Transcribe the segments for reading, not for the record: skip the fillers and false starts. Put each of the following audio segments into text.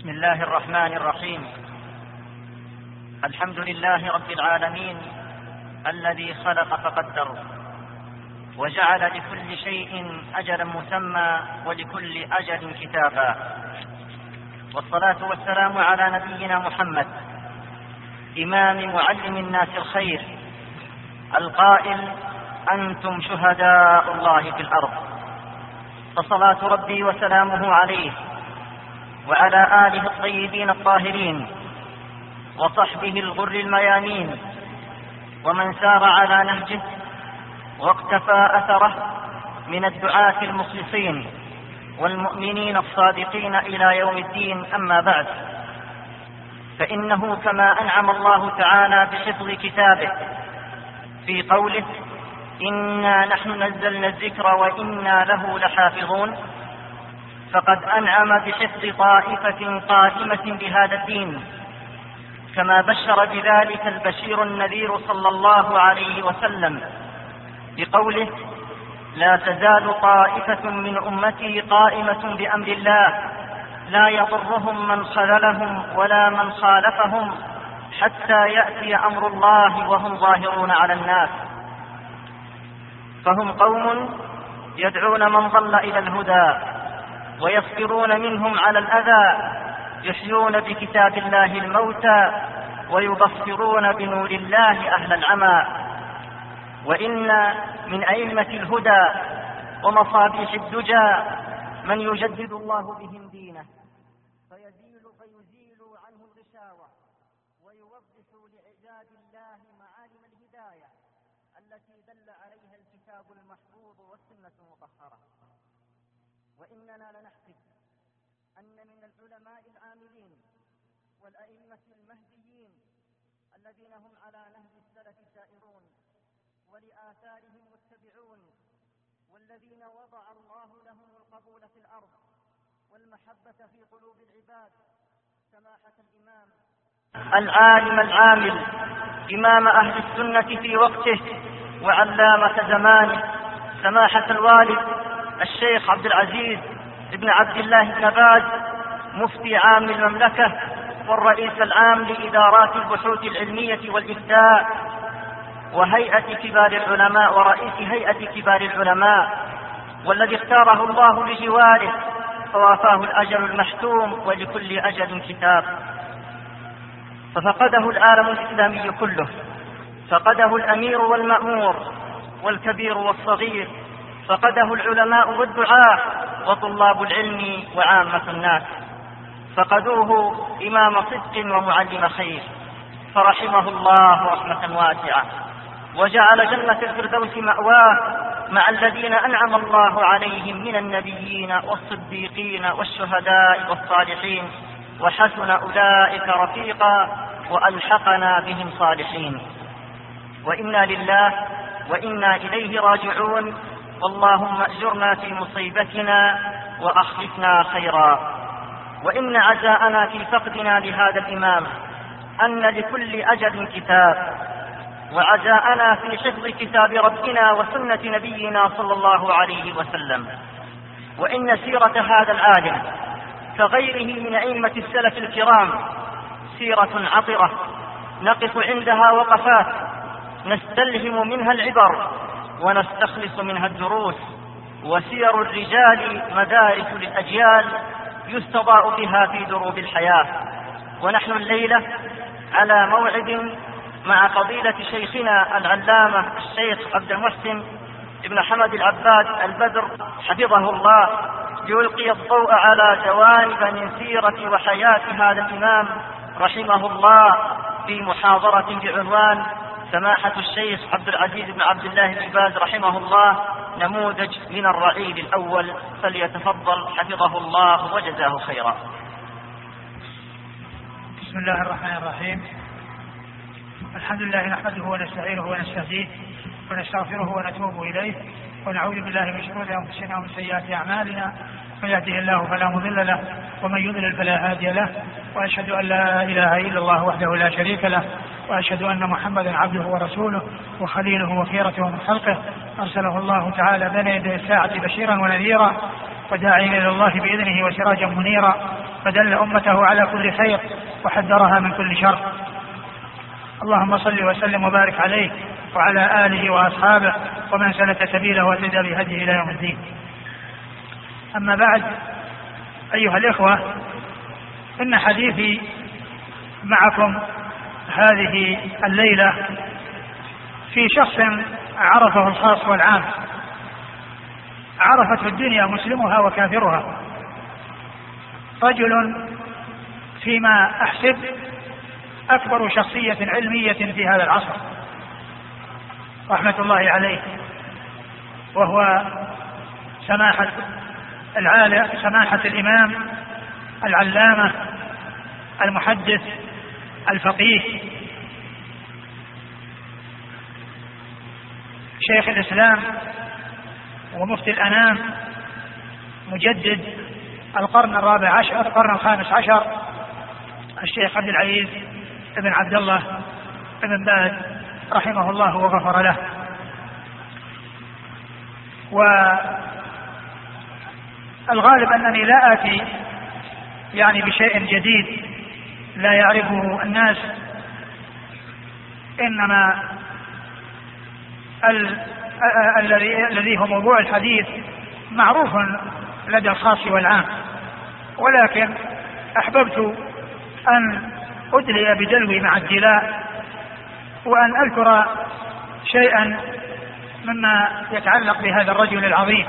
بسم الله الرحمن الرحيم. الحمد لله رب العالمين الذي خلق فقدر وجعل لكل شيء أجلا مسمى ولكل أجل كتابا، والصلاة والسلام على نبينا محمد إمام معلم الناس الخير القائل: أنتم شهداء الله في الأرض. فصلاة ربي وسلامه عليه وعلى آله الطيبين الطاهرين وصحبه الغر الميامين ومن سار على نهجه واقتفى أثره من الدعاة المخلصين والمؤمنين الصادقين إلى يوم الدين. أما بعد، فإنه كما أنعم الله تعالى بحفظ كتابه في قوله: إنا نحن نزلنا الذكر وإنا له لحافظون، فقد أنعم بحفظ طائفة قائمة بهذا الدين، كما بشر بذلك البشير النذير صلى الله عليه وسلم بقوله: لا تزال طائفة من أمتي قائمة بأمر الله لا يضرهم من خذلهم ولا من خالفهم حتى يأتي أمر الله وهم ظاهرون على الناس. فهم قوم يدعون من ضل إلى الهدى ويصبرون منهم على الأذى، يحيون بكتاب الله الموتى ويبصرون بنور الله أهل العمى. وإن من أئمة الهدى ومصابيح الدجى من يجدد الله بهم دينه فيزيل عنه الغشاوة ويوضح لعباد الله معالم الهداية التي دل عليها الكتاب المحفوظ والسنة المطهرة. وإننا لنحسب أن من العلماء العاملين والأئمة المهديين الذين هم على نهج السلف سائرون ولآثارهم متبعون، والذين وضع الله لهم القبول في الأرض والمحبة في قلوب العباد، سماحة الإمام العالم العامل إمام أهل السنة في وقته وعلامة زمانه، سماحة الوالد الشيخ عبد العزيز بن عبد الله بن باز مفتي عام المملكة والرئيس العام لإدارات البحوث العلمية والإفتاء وهيئة كبار العلماء ورئيس هيئة كبار العلماء، والذي اختاره الله لجواره فوافاه الأجل المحتوم ولكل أجل كتاب. ففقده العالم الإسلامي كله، فقده الأمير والمأمور والكبير والصغير، فقده العلماء والدعاة وطلاب العلم وعامة الناس، فقدوه إمام صدق ومعلم خير، فرحمه الله رحمة واسعة وجعل جنة الفردوس مأواه مع الذين أنعم الله عليهم من النبيين والصديقين والشهداء والصالحين، وحسن أولئك رفيقا وألحقنا بهم صالحين. وإنا لله وإنا إليه راجعون، اللهم أجرنا في مصيبتنا وأخلفنا خيرا. وإن عزاءنا في فقدنا لهذا الإمام أن لكل أجل كتاب، وعزاءنا في حفظ كتاب ربنا وسنة نبينا صلى الله عليه وسلم. وإن سيرة هذا العالم كغيره من أئمة السلف الكرام سيرة عطرة نقف عندها وقفات نستلهم منها العبر ونستخلص منها الدروس، وسير الرجال مدارس للأجيال يستضاء بها في دروب الحياة. ونحن الليلة على موعد مع فضيلة شيخنا العلامة الشيخ عبد المحسن ابن حمد العباد البدر حفظه الله، ليلقي الضوء على جوانب من سيرة وحياة هذا الإمام رحمه الله في محاضرة بعنوان سماحة الشيخ عبد العزيز بن عبد الله بن باز رحمه الله نموذج من الرعيل الأول. فليتفضل حفظه الله وجزاه خيرا. بسم الله الرحمن الرحيم. الحمد لله نحمده ونستعينه ونستهديه ونستغفره ونتوب إليه، ونعوذ بالله من شرور أنفسنا ومن سيئات أعمالنا، من يهده الله فلا مضل له ومن يضلل فلا هادي له، وأشهد أن لا إله إلا الله وحده لا شريك له، وأشهد أن محمدا عبده ورسوله وخليله وخيرته من خلقه، أرسله الله تعالى بين يدي الساعة بشيرا ونذيرا وداعيا إلى الله بإذنه وسراجا منيرا، فدل أمته على كل خير وحذرها من كل شر. اللهم صل وسلم وبارك عليه وعلى آله وأصحابه ومن سلك سبيله واهتدى بهديه إلى يوم الدين. أما بعد، أيها الإخوة، إن حديثي معكم هذه الليلة في شخص عرفه الخاص والعام، عرفته الدنيا مسلمها وكافرها، رجل فيما أحسب أكبر شخصية علمية في هذا العصر رحمة الله عليه، وهو سماحة الإمام العلامة المحدث الفقيه شيخ الإسلام ومفتي الأنام مجدد القرن الخامس عشر الشيخ عبد العزيز بن عبد الله بن باز رحمه الله وغفر له. والغالب أنني لا آتي بشيء جديد لا يعرفه الناس، إنما الذي هو موضوع الحديث معروف لدى الخاص والعام، ولكن أحببت أن أدلي بدلوي مع الدلاء وأن أذكر شيئا مما يتعلق بهذا الرجل العظيم،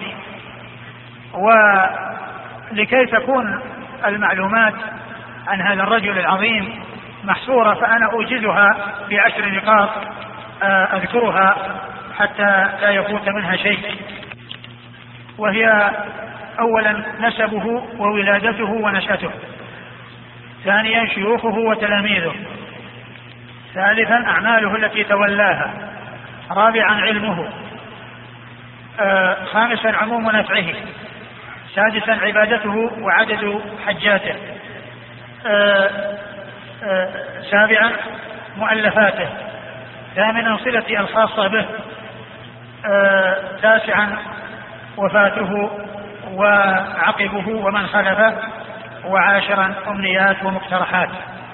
ولكي تكون المعلومات عن هذا الرجل العظيم محصورة فأنا أوجزها ب10 نقاط أذكرها حتى لا يفوت منها شيء. وهي أولا نسبه وولادته ونشأته، ثانيا شيوخه وتلاميذه، ثالثا أعماله التي تولاها، رابعا علمه، خامسا عموم نفعه، سادسا عبادته وعدد حجاته، سابعا مؤلفاته، ثامنا صلتي الخاصة به، تاسعا وفاته وعقبه ومن خلفه، وعاشرا أمنيات ومقترحات.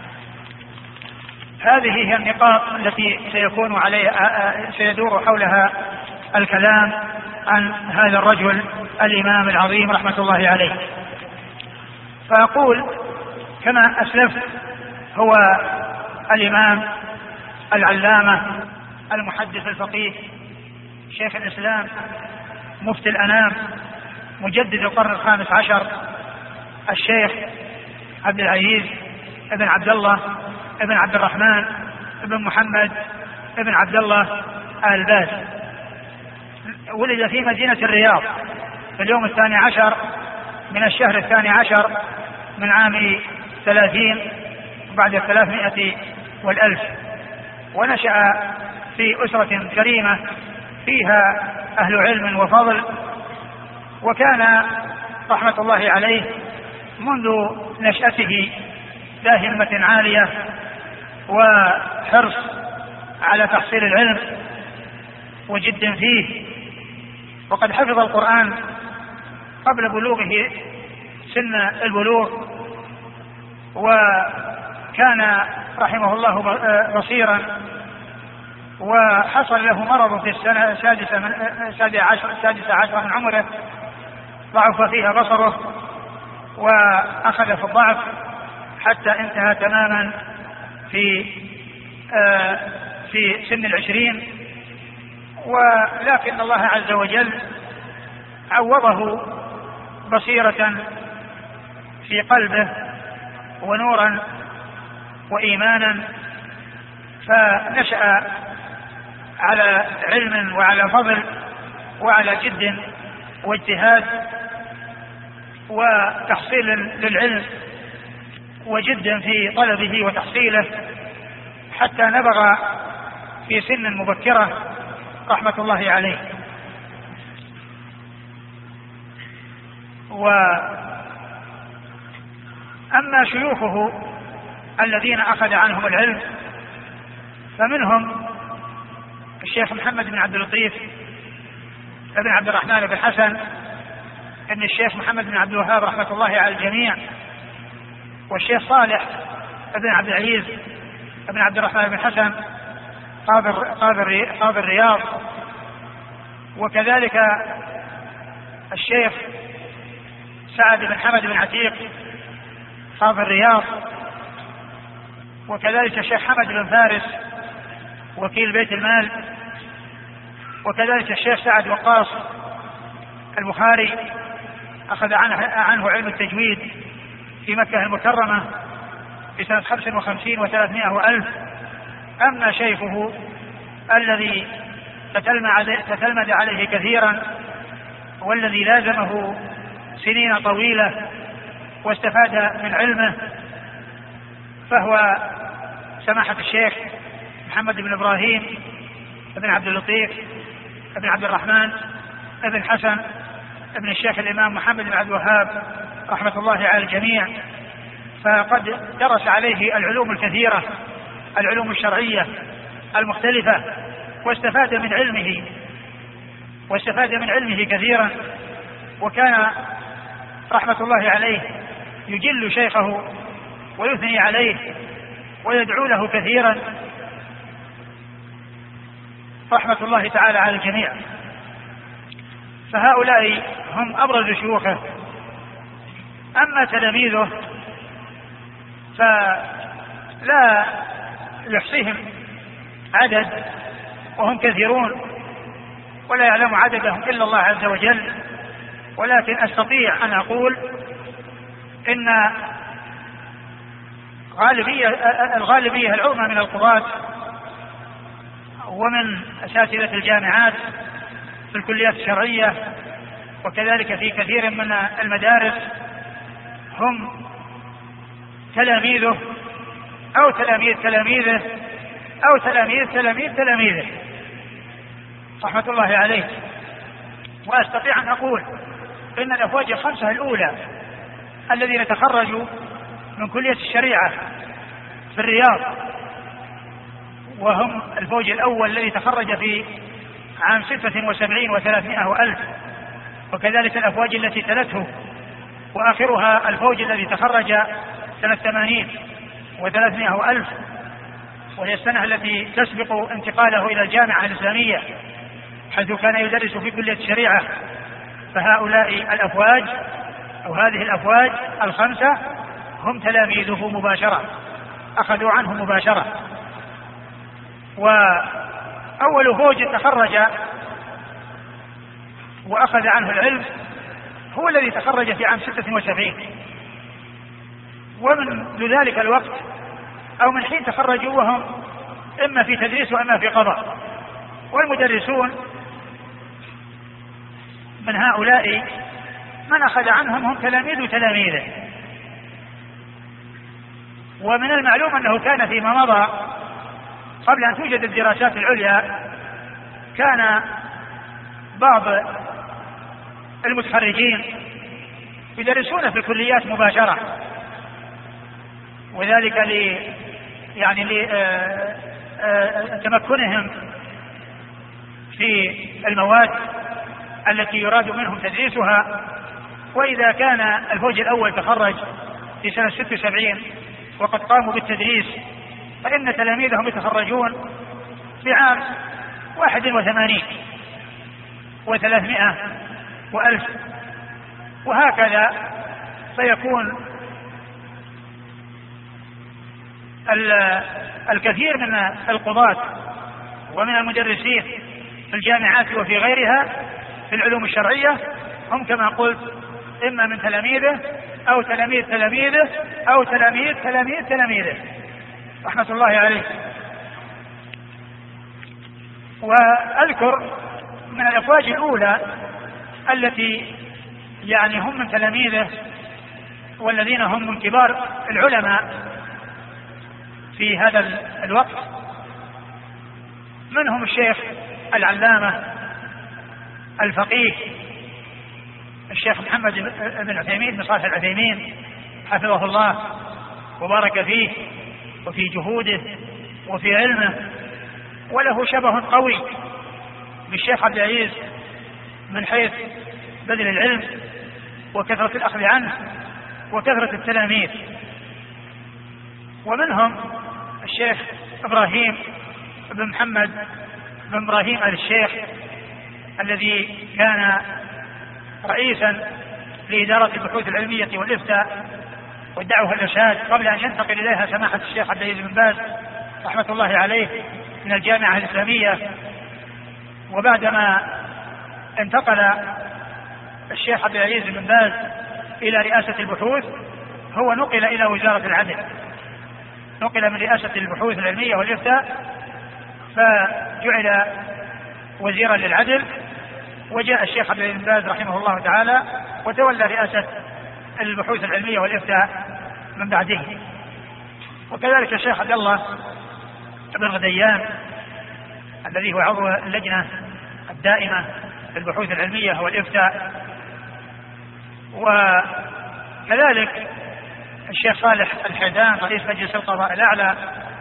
هذه هي النقاط التي سيدور حولها الكلام عن هذا الرجل الإمام العظيم رحمة الله عليه. فأقول كما أسلفت هو الإمام العلامة المحدث الفقيه شيخ الإسلام مفتي الأنام مجدد القرن الخامس عشر الشيخ عبد العزيز بن عبد الله بن عبد الرحمن بن محمد بن عبد الله آل باز. ولد في مدينة الرياض في اليوم 12 من الشهر 12 من عام 30 بعد 300 والألف، ونشأ في أسرة كريمة فيها أهل علم وفضل، وكان رحمة الله عليه منذ نشأته ذا همة عالية وحرص على تحصيل العلم وجد فيه، وقد حفظ القرآن قبل بلوغه سن البلوغ، وكان رحمه الله بصيرا، وحصل له مرض في السنة السادسة عشر من عمره ضعف فيها بصره وأخذ في الضعف حتى انتهى تماما في سن 20. ولكن الله عز وجل عوضه بصيرة في قلبه ونورا وإيمانا، فنشأ على علم وعلى فضل وعلى جد واجتهاد وتحصيل للعلم وجد في طلبه وتحصيله، حتى نبغ في سن مبكرة رحمة الله عليه. وأما شيوخه الذين أخذ عنهم العلم فمنهم الشيخ محمد بن عبد اللطيف بن عبد الرحمن بن حسن، ابن الشيخ محمد بن عبد الوهاب رحمة الله على الجميع، والشيخ صالح بن عبد العزيز بن عبد الرحمن بن حسن قاضي الرياض، وكذلك الشيخ سعد بن حمد بن عتيق قاضي الرياض، وكذلك الشيخ حمد بن فارس وكيل بيت المال، وكذلك الشيخ سعد وقاص البخاري أخذ عنه علم التجويد في مكة المكرمة في سنة 55 و300 وألف. أما شيخه الذي تتلمذ عليه كثيرا والذي لازمه سنين طويلة واستفاد من علمه فهو سماحة الشيخ محمد بن إبراهيم بن عبد اللطيف بن عبد الرحمن بن حسن ابن الشيخ الإمام محمد بن عبد الوهاب رحمة الله على الجميع. فقد درس عليه العلوم الكثيرة، العلوم الشرعية المختلفة، واستفاد من علمه كثيرا، وكان رحمة الله عليه يجل شيخه ويثني عليه ويدعو له كثيرا رحمة الله تعالى على الجميع. فهؤلاء هم أبرز شيوخه. أما تلاميذه فلا يحصيهم عدد وهم كثيرون ولا يعلم عددهم إلا الله عز وجل، ولكن أستطيع أن أقول إن الغالبية العظمى من القضاة ومن أساتذة الجامعات في الكليات الشرعية وكذلك في كثير من المدارس هم تلاميذه أو تلاميذ تلاميذه أو تلاميذ تلاميذه رحمة الله عليه. وأستطيع أن أقول إن الأفواج الخمسة الأولى الذين تخرجوا من كلية الشريعة في الرياض، وهم الفوج الأول الذي تخرج في عام 76 و300 وألف، وكذلك الأفواج التي تلته، وآخرها الفوج الذي تخرج سنة 80 و300 وألف، وهي السنة التي تسبق انتقاله إلى الجامعة الإسلامية حيث كان يدرس في كلية الشريعة. فهؤلاء الأفواج أو هذه الأفواج الخمسة هم تلاميذه مباشرة، أخذوا عنه مباشرة. وأول فوج تخرج وأخذ عنه العلم هو الذي تخرج في عام 76، ومن ذلك الوقت أو من حين تخرجوا وهم إما في تدريس وإما في قضاء. والمدرسون من هؤلاء من أخذ عنهم هم تلاميذ تلاميذه. ومن المعلوم أنه كان فيما مضى قبل أن توجد الدراسات العليا كان بعض المتخرجين يدرسون في الكليات مباشرة، وذلك لتمكنهم في المواد التي يراد منهم تدريسها. وإذا كان الفوج الأول تخرج في سنة 76 وقد قاموا بالتدريس فإن تلاميذهم يتخرجون في عام 81 و300 وألف، وهكذا فيكون الكثير من القضاة ومن المدرسين في الجامعات وفي غيرها في العلوم الشرعية هم كما قلت إما من تلاميذه أو تلاميذ تلاميذه أو تلاميذ تلاميذه رحمة الله عليه. وأذكر من الأفواج الأولى التي هم من تلاميذه والذين هم من كبار العلماء في هذا الوقت، منهم الشيخ العلامة الفقيه الشيخ محمد بن عثيمين بن صالح العثيمين حفظه الله وبارك فيه وفي جهوده وفي علمه، وله شبه قوي بالشيخ عبد العزيز من حيث بذل العلم وكثرة الأخذ عنه وكثرة التلاميذ. ومنهم الشيخ إبراهيم بن محمد بن إبراهيم آل الشيخ الذي كان رئيسا لإدارة البحوث العلمية والإفتاء والدعوة والإرشاد قبل أن ينتقل إليها سماحة الشيخ عبد العزيز بن باز رحمة الله عليه من الجامعة الإسلامية. وبعدما انتقل الشيخ عبد العزيز بن باز إلى رئاسة البحوث هو نقل إلى وزارة العدل، نقل من رئاسة البحوث العلمية والإفتاء فجعل وزيرا للعدل، وجاء الشيخ عبد العزيز بن باز رحمه الله تعالى وتولى رئاسة البحوث العلمية والإفتاء من بعده. وكذلك الشيخ عبد الله بن غديان الذي هو عضو اللجنة الدائمة في البحوث العلمية والإفتاء، وكذلك الشيخ صالح الحيدان رئيس مجلس القضاء الأعلى،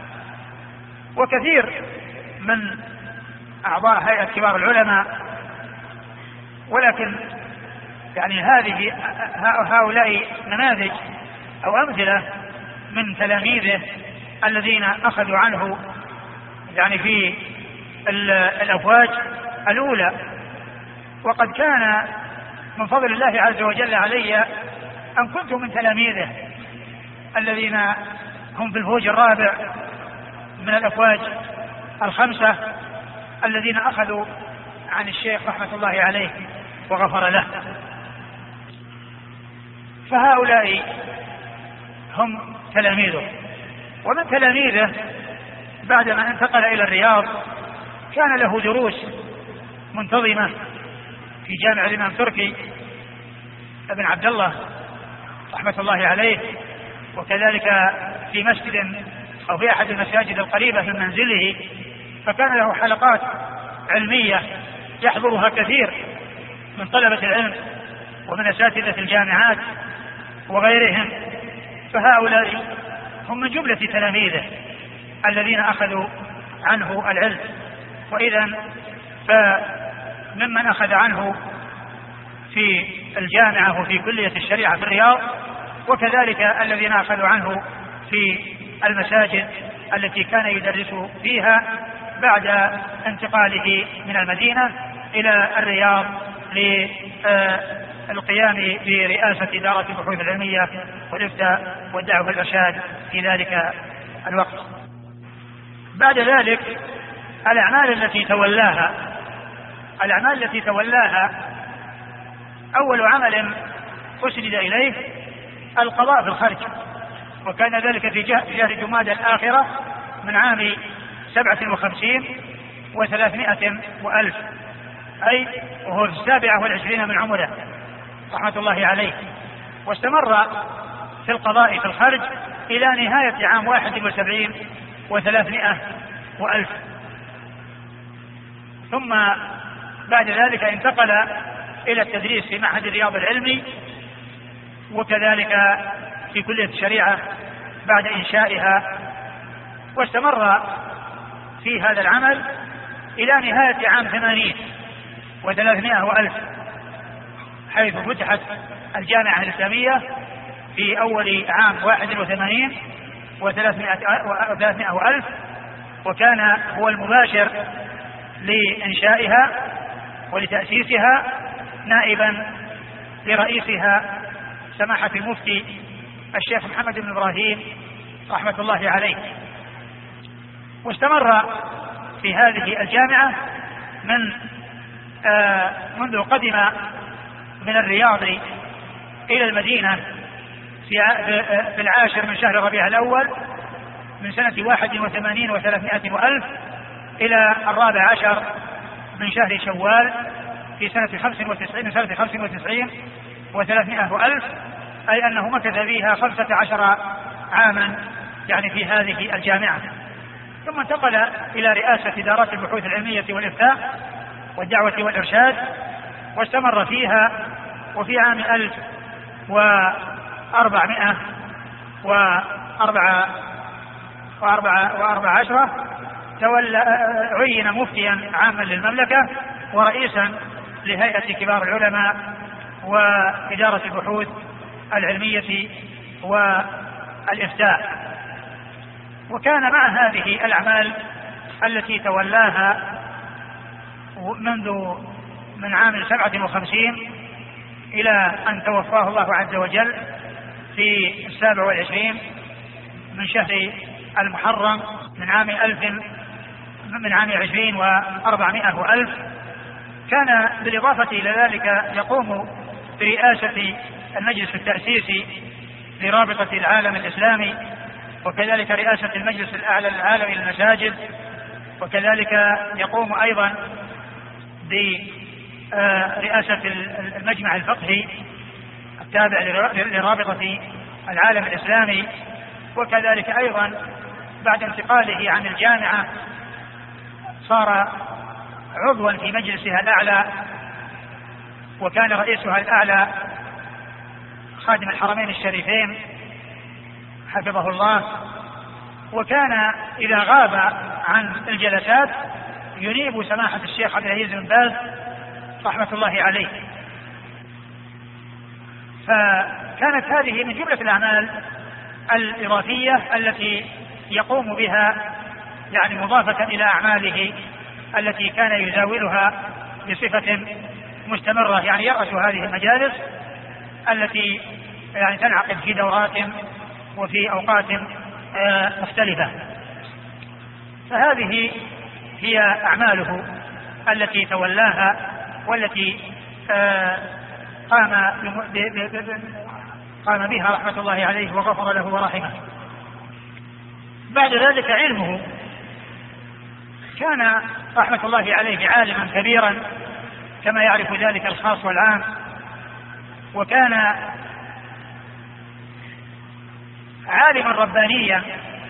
وكثير من أعضاء هيئة كبار العلماء. ولكن يعني هؤلاء نماذج أو أمثلة من تلاميذه الذين أخذوا عنه يعني في الأفواج الأولى. وقد كان من فضل الله عز وجل علي أن كنت من تلاميذه الذين هم في الفوج الرابع من الأفواج الخمسة الذين أخذوا عن الشيخ رحمة الله عليه وغفر له. فهؤلاء هم تلاميذه. ومن تلاميذه بعدما انتقل إلى الرياض كان له دروس منتظمة في جامع الإمام تركي ابن عبد الله رحمة الله عليه، وكذلك في مسجد أو في أحد المساجد القريبة من منزله، فكان له حلقات علمية يحضرها كثير من طلبة العلم ومن أساتذة الجامعات وغيرهم. فهؤلاء هم من جملة تلاميذه الذين أخذوا عنه العلم. وإذا فممن أخذ عنه في الجامعة وفي كلية الشريعة في الرياض، وكذلك الذين أخذوا عنه في المساجد التي كان يدرس فيها بعد انتقاله من المدينة إلى الرياض للقيام برئاسة إدارة البحوث العلمية والإفتاء والدعوة والإرشاد في ذلك الوقت. بعد ذلك الأعمال التي تولاها أول عمل أسند إليه القضاء في الخرج، وكان ذلك في شهر جمادى الآخرة من عام 57 و300 وألف، أي وهو في 27 من عمره رحمة الله عليه. واستمر في القضاء في الخرج إلى نهاية عام 71 و300 وألف. ثم بعد ذلك انتقل إلى التدريس في معهد الرياض العلمي، وكذلك في كلية الشريعة بعد إنشائها، واستمر في هذا العمل إلى نهاية عام 80 و300 وألف، حيث فتحت الجامعة الإسلامية في أول عام 81 و300 وألف، وكان هو المباشر لإنشائها ولتأسيسها نائبا لرئيسها سماحة المفتي الشيخ محمد بن إبراهيم رحمة الله عليه. واستمر في هذه الجامعة منذ قدم من الرياض إلى المدينة في 10 من شهر ربيع الأول من سنة 81 و300 وألف إلى 14 من شهر شوال في سنة 95 و300 وألف، أي أنه مكث فيها 15 عاما يعني في هذه الجامعة. ثم انتقل إلى رئاسة إدارات البحوث العلمية والإفتاء والدعوة والإرشاد، واستمر فيها. وفي عام 1414 عين مفتيا عاما للمملكة ورئيسا لهيئة كبار العلماء وإدارة البحوث العلمية والإفتاء. وكان مع هذه الأعمال التي تولاها من عام 57 إلى أن توفاه الله عز وجل في 27 من شهر المحرم من عام 20 و400 وألف، كان بالإضافة إلى ذلك يقوم برئاسة المجلس التأسيسي لرابطة العالم الإسلامي، وكذلك رئاسة المجلس الأعلى للعالم للمساجد، وكذلك يقوم أيضا برئاسة المجمع الفقهي التابع لرابطة العالم الإسلامي، وكذلك أيضا بعد انتقاله عن الجامعة صار عضوا في مجلسها الأعلى، وكان رئيسها الأعلى خادم الحرمين الشريفين حفظه الله، وكان إذا غاب عن الجلسات ينيب سماحة الشيخ عبد العزيز بن باز رحمة الله عليه. فكانت هذه من جملة الأعمال الإضافية التي يقوم بها يعني مضافة إلى أعماله التي كان يزاولها بصفة مستمرة، يعني يرأس هذه المجالس التي يعني تنعقد في دورات وفي أوقات مختلفة. فهذه هي أعماله التي تولاها والتي قام بها رحمة الله عليه وغفر له ورحمه. بعد ذلك علمه، كان رحمة الله عليه عالما كبيرا كما يعرف ذلك الخاص والعام، وكان عالما ربانيا.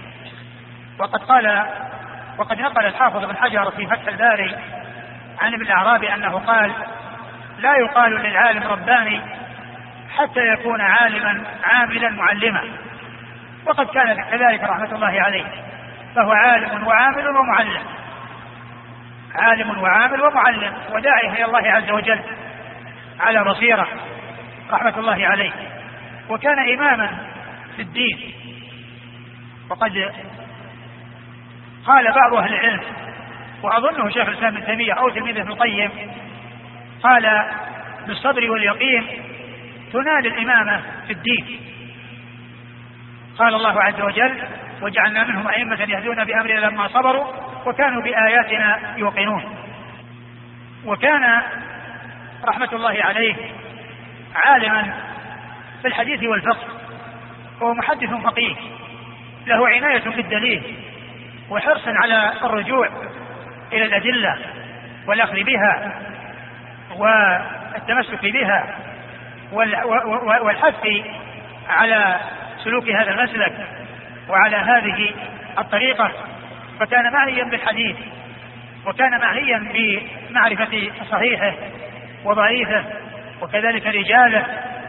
وقد نقل الحافظ بن حجر في فتح الباري عن ابن الأعرابي أنه قال: لا يقال للعالم رباني حتى يكون عالما عاملا معلما. وقد كان كذلك رحمة الله عليه، فهو عالم وعامل ومعلم، عالم وعامل ومعلم، وداعي إلى الله عز وجل على بصيرة رحمة الله عليه. وكان إماما في الدين. وقد قال بعض أهل العلم، وأظنه شيخ الإسلام ابن تيمية أو تلميذه ابن القيم، قال: بالصبر واليقين تنال الإمامة في الدين. قال الله عز وجل: وجعلنا منهم أئمة يهدون بأمرنا لما صبروا وكانوا بآياتنا يوقنون. وكان رحمة الله عليه عالما في الحديث والفقه، وهو محدث فقيه له عناية بالدليل وحرصا على الرجوع إلى الأدلة والأخذ بها والتمسك بها والحث على سلوك هذا المسلك وعلى هذه الطريقة. فكان معنيا بالحديث، وكان معنيا بمعرفة صحيحه وضعيفه، وكذلك رجاله،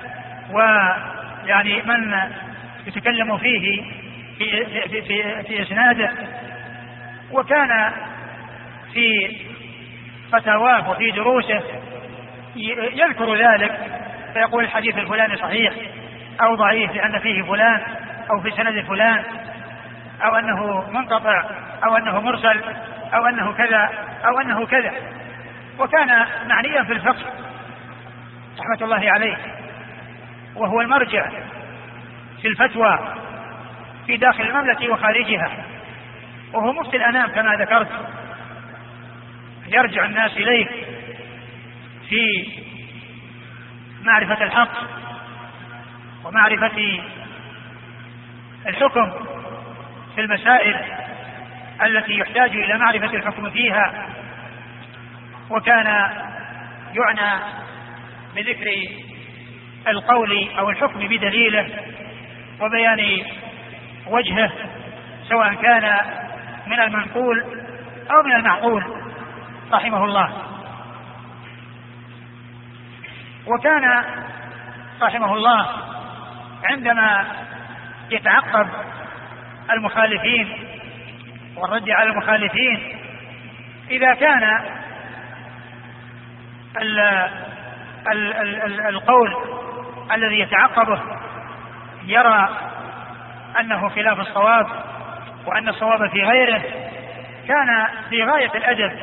ويعني من يتكلم فيه في إسناده. وكان في فتاواه وفي دروسه يذكر ذلك، فيقول الحديث الفلاني صحيح أو ضعيف لأن فيه فلان، أو في سند فلان، أو أنه منقطع، أو أنه مرسل، أو أنه كذا أو أنه كذا. وكان معنيا في الفقه رحمة الله عليه، وهو المرجع في الفتوى في داخل المملكة وخارجها، وهو مفتي الأنام كما ذكرت، يرجع الناس إليه في معرفة الحق ومعرفة الحكم في المسائل التي يحتاج إلى معرفة الحكم فيها. وكان يعنى بذكر القول أو الحكم بدليله وبيان وجهه، سواء كان من المنقول أو من المعقول رحمه الله. وكان رحمه الله عندما يتعقب المخالفين والرد على المخالفين، إذا كان القول الذي يتعقبه يرى أنه خلاف الصواب وأن الصواب في غيره، كان في غاية الأدب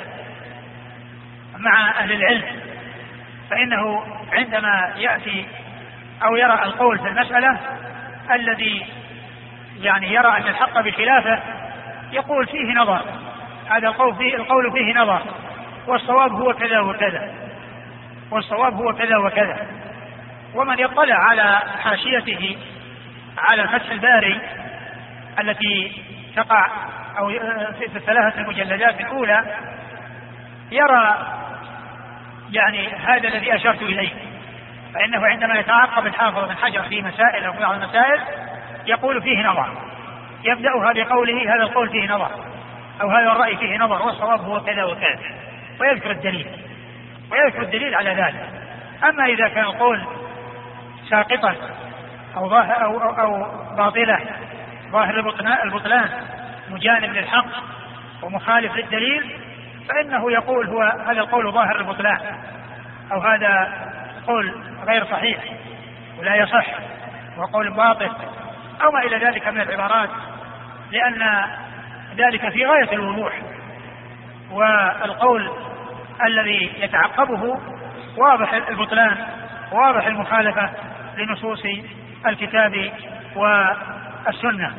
مع أهل العلم، فإنه عندما يأتي أو يرى القول في المسألة الذي يعني يرى أن الحق بخلافه يقول فيه نظر، هذا القول فيه نظر، والصواب هو كذا وكذا، والصواب هو كذا وكذا. ومن يطلع على حاشيته على فتح الباري التي تقع أو في الثلاثة المجلدات الأولى يرى يعني هذا الذي أشرت إليه، فإنه عندما يتعقب الحافظ بن حجر في مسائل أو بعض المسائل يقول فيه نظر، يبدأها بقوله هذا القول فيه نظر أو هذا الرأي فيه نظر والصواب هو كذا وكذا، ويذكر الدليل على ذلك. أما إذا كان القول ساقطا أو باطلة ظاهر البطلان مجانب للحق ومخالف للدليل، فإنه يقول هذا القول ظاهر البطلان أو هذا قول غير صحيح ولا يصح وقول باطل أو ما إلى ذلك من العبارات، لأن ذلك في غاية الوضوح، والقول الذي يتعقبه واضح البطلان واضح المخالفة لنصوص الكتاب والسنة.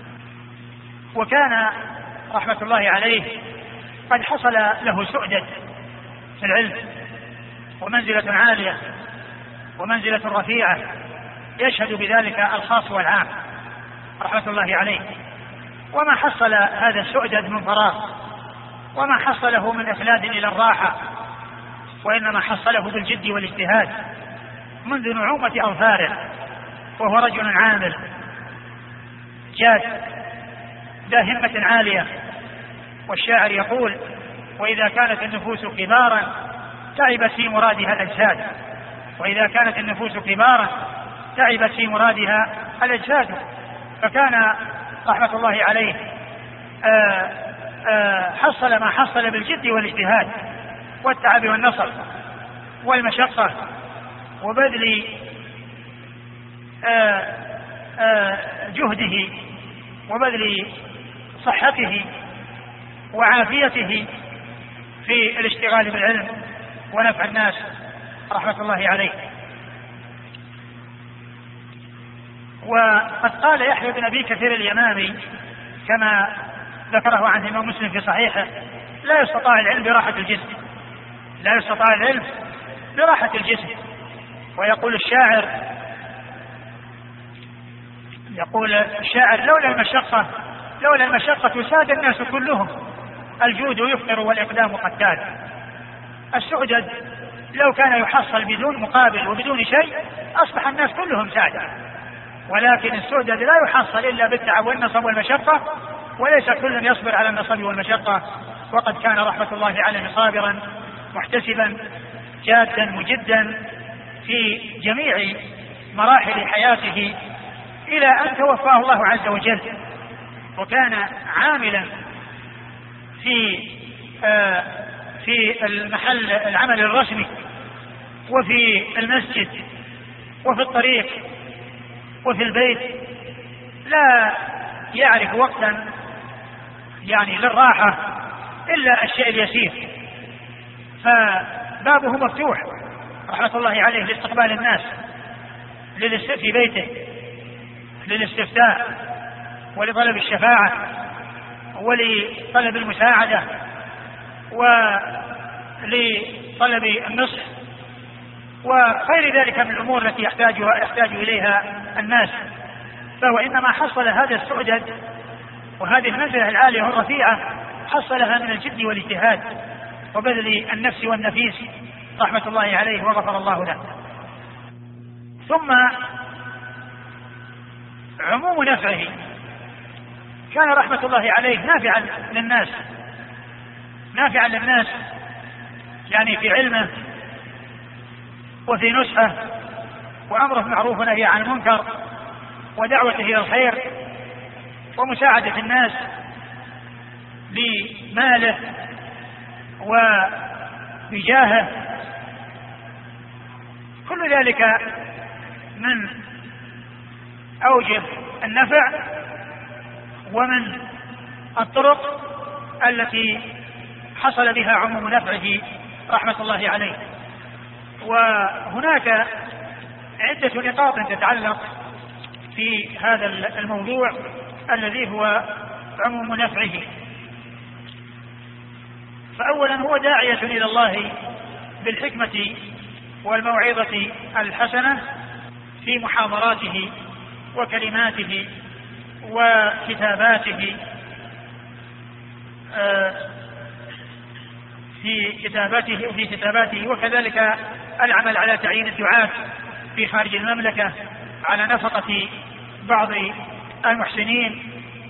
وكان رحمة الله عليه قد حصل له سؤدد في العلم ومنزلة عالية ومنزلة رفيعة يشهد بذلك الخاص والعام رحمة الله عليه، وما حصل هذا السؤدد من فراغ، وما حصله من إخلاد إلى الراحة، وإنما حصله بالجد والاجتهاد منذ نعومة أظفاره، وهو رجل عامل جاد ذا همة عالية. والشاعر يقول وإذا كانت النفوس كبارا تعبت في مرادها الأجساد، وإذا كانت النفوس كبارا تعبت في مرادها الأجساد. فكان رحمة الله عليه حصل ما حصل بالجد والاجتهاد والتعب والنصر والمشقة وبذل جهده وبذل صحته وعافيته في الاشتغال بالعلم ونفع الناس رحمة الله عليه. وقد قال يحيى بن أبي كثير اليمامي كما ذكره عن الإمام مسلم في صحيحه لا يستطاع العلم براحة الجسم، لا يستطاع العلم براحة الجسم. ويقول الشاعر لولا المشقة ساد الناس كلهم، الجود يفطر والإقدام قتال. السؤدد لو كان يحصل بدون مقابل وبدون شيء أصبح الناس كلهم سادة، ولكن السؤدد لا يحصل إلا بالتعب والنصب والمشقة، وليس كل يصبر على النصب والمشقة. وقد كان رحمة الله عليه صابرا محتسبا جادا مجدا في جميع مراحل حياته إلى أن توفاه الله عز وجل. وكان عاملا في المحل العمل الرسمي وفي المسجد وفي الطريق وفي البيت، لا يعرف وقتا يعني للراحة إلا الشيء اليسير، فبابه مفتوح رحمة الله عليه لاستقبال الناس في بيته للاستفتاء ولطلب الشفاعة ولطلب المساعدة ولطلب النصح وغير ذلك من الأمور التي يحتاج إليها الناس. فهو إنما حصل هذا السؤدد وهذه المنزلة العالية والرفيعة حصلها من الجد والاجتهاد وبذل النفس والنفيس رحمة الله عليه وغفر الله له. ثم عموم نفعه كان رحمة الله عليه نافعا للناس يعني في علمه وفي نصحه وأمره بالمعروف ونهيه عن المنكر ودعوته إلى الخير ومساعدة الناس بماله وبجاهه، كل ذلك من أوجه النفع ومن الطرق التي حصل بها عموم نفعه رحمة الله عليه. وهناك عدة نقاط تتعلق في هذا الموضوع الذي هو عموم نفعه. فأولا هو داعية إلى الله بالحكمة والموعظة الحسنة في محاضراته وكلماته وكتاباته، في كتاباته وكذلك العمل على تعيين الدعاة في خارج المملكة على نفقة بعض المحسنين.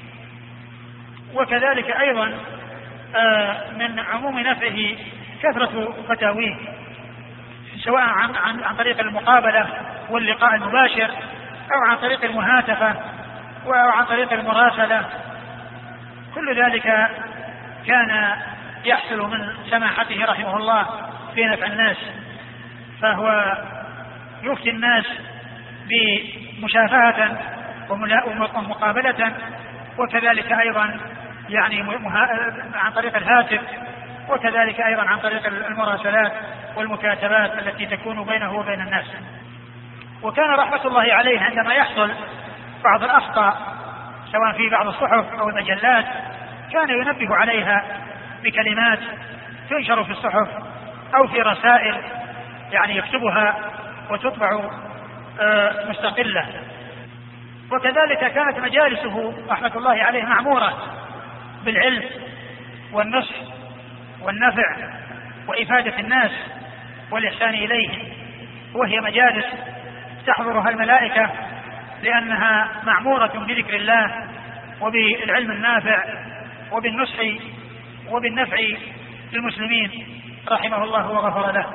وكذلك أيضا من عموم نفعه كثرة فتاويه، سواء عن طريق المقابلة واللقاء المباشر أو عن طريق المهاتفة أو عن طريق المراسلة. كل ذلك كان يحصل من سماحته رحمه الله في نفع الناس، فهو يفتي الناس بمشافهة ومقابلة، وكذلك أيضا يعني عن طريق الهاتف، وكذلك أيضا عن طريق المراسلات والمكاتبات التي تكون بينه وبين الناس. وكان رحمة الله عليه عندما يحصل بعض الأخطاء سواء في بعض الصحف أو المجلات كان ينبه عليها بكلمات تنشر في الصحف أو في رسائل يعني يكتبها وتطبع مستقلة. وكذلك كانت مجالسه رحمة الله عليه معمورة بالعلم والنصح والنفع وإفادة الناس والإحسان إليهم، وهي مجالس تحضرها الملائكة لأنها معمورة بذكر الله وبالعلم النافع وبالنصح وبالنفع للمسلمين رحمه الله وغفر له.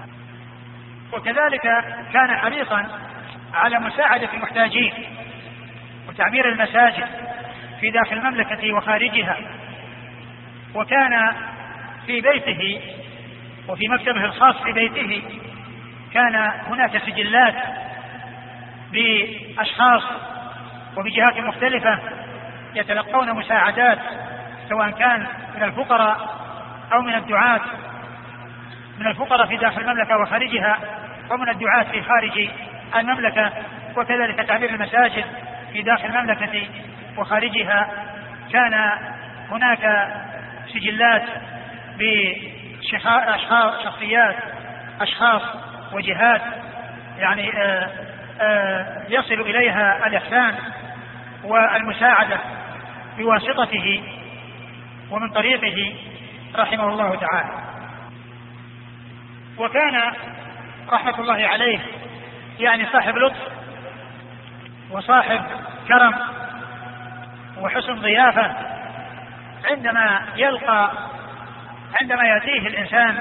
وكذلك كان حريصا على مساعدة المحتاجين وتعمير المساجد في داخل المملكة وخارجها. وكان في بيته وفي مكتبه الخاص في بيته كان هناك سجلات بأشخاص وبجهات مختلفة يتلقون مساعدات سواء كان من الفقراء أو من الدعاة، من الفقراء في داخل المملكة وخارجها ومن الدعاة في خارج المملكة، وكذلك تعمير المساجد في داخل المملكة وخارجها. كان هناك سجلات أشخاص وجهات يعني يصل إليها الإحسان والمساعدة بواسطته ومن طريقه رحمه الله تعالى. وكان رحمة الله عليه يعني صاحب لطف وصاحب كرم وحسن ضيافة. عندما يأتيه الإنسان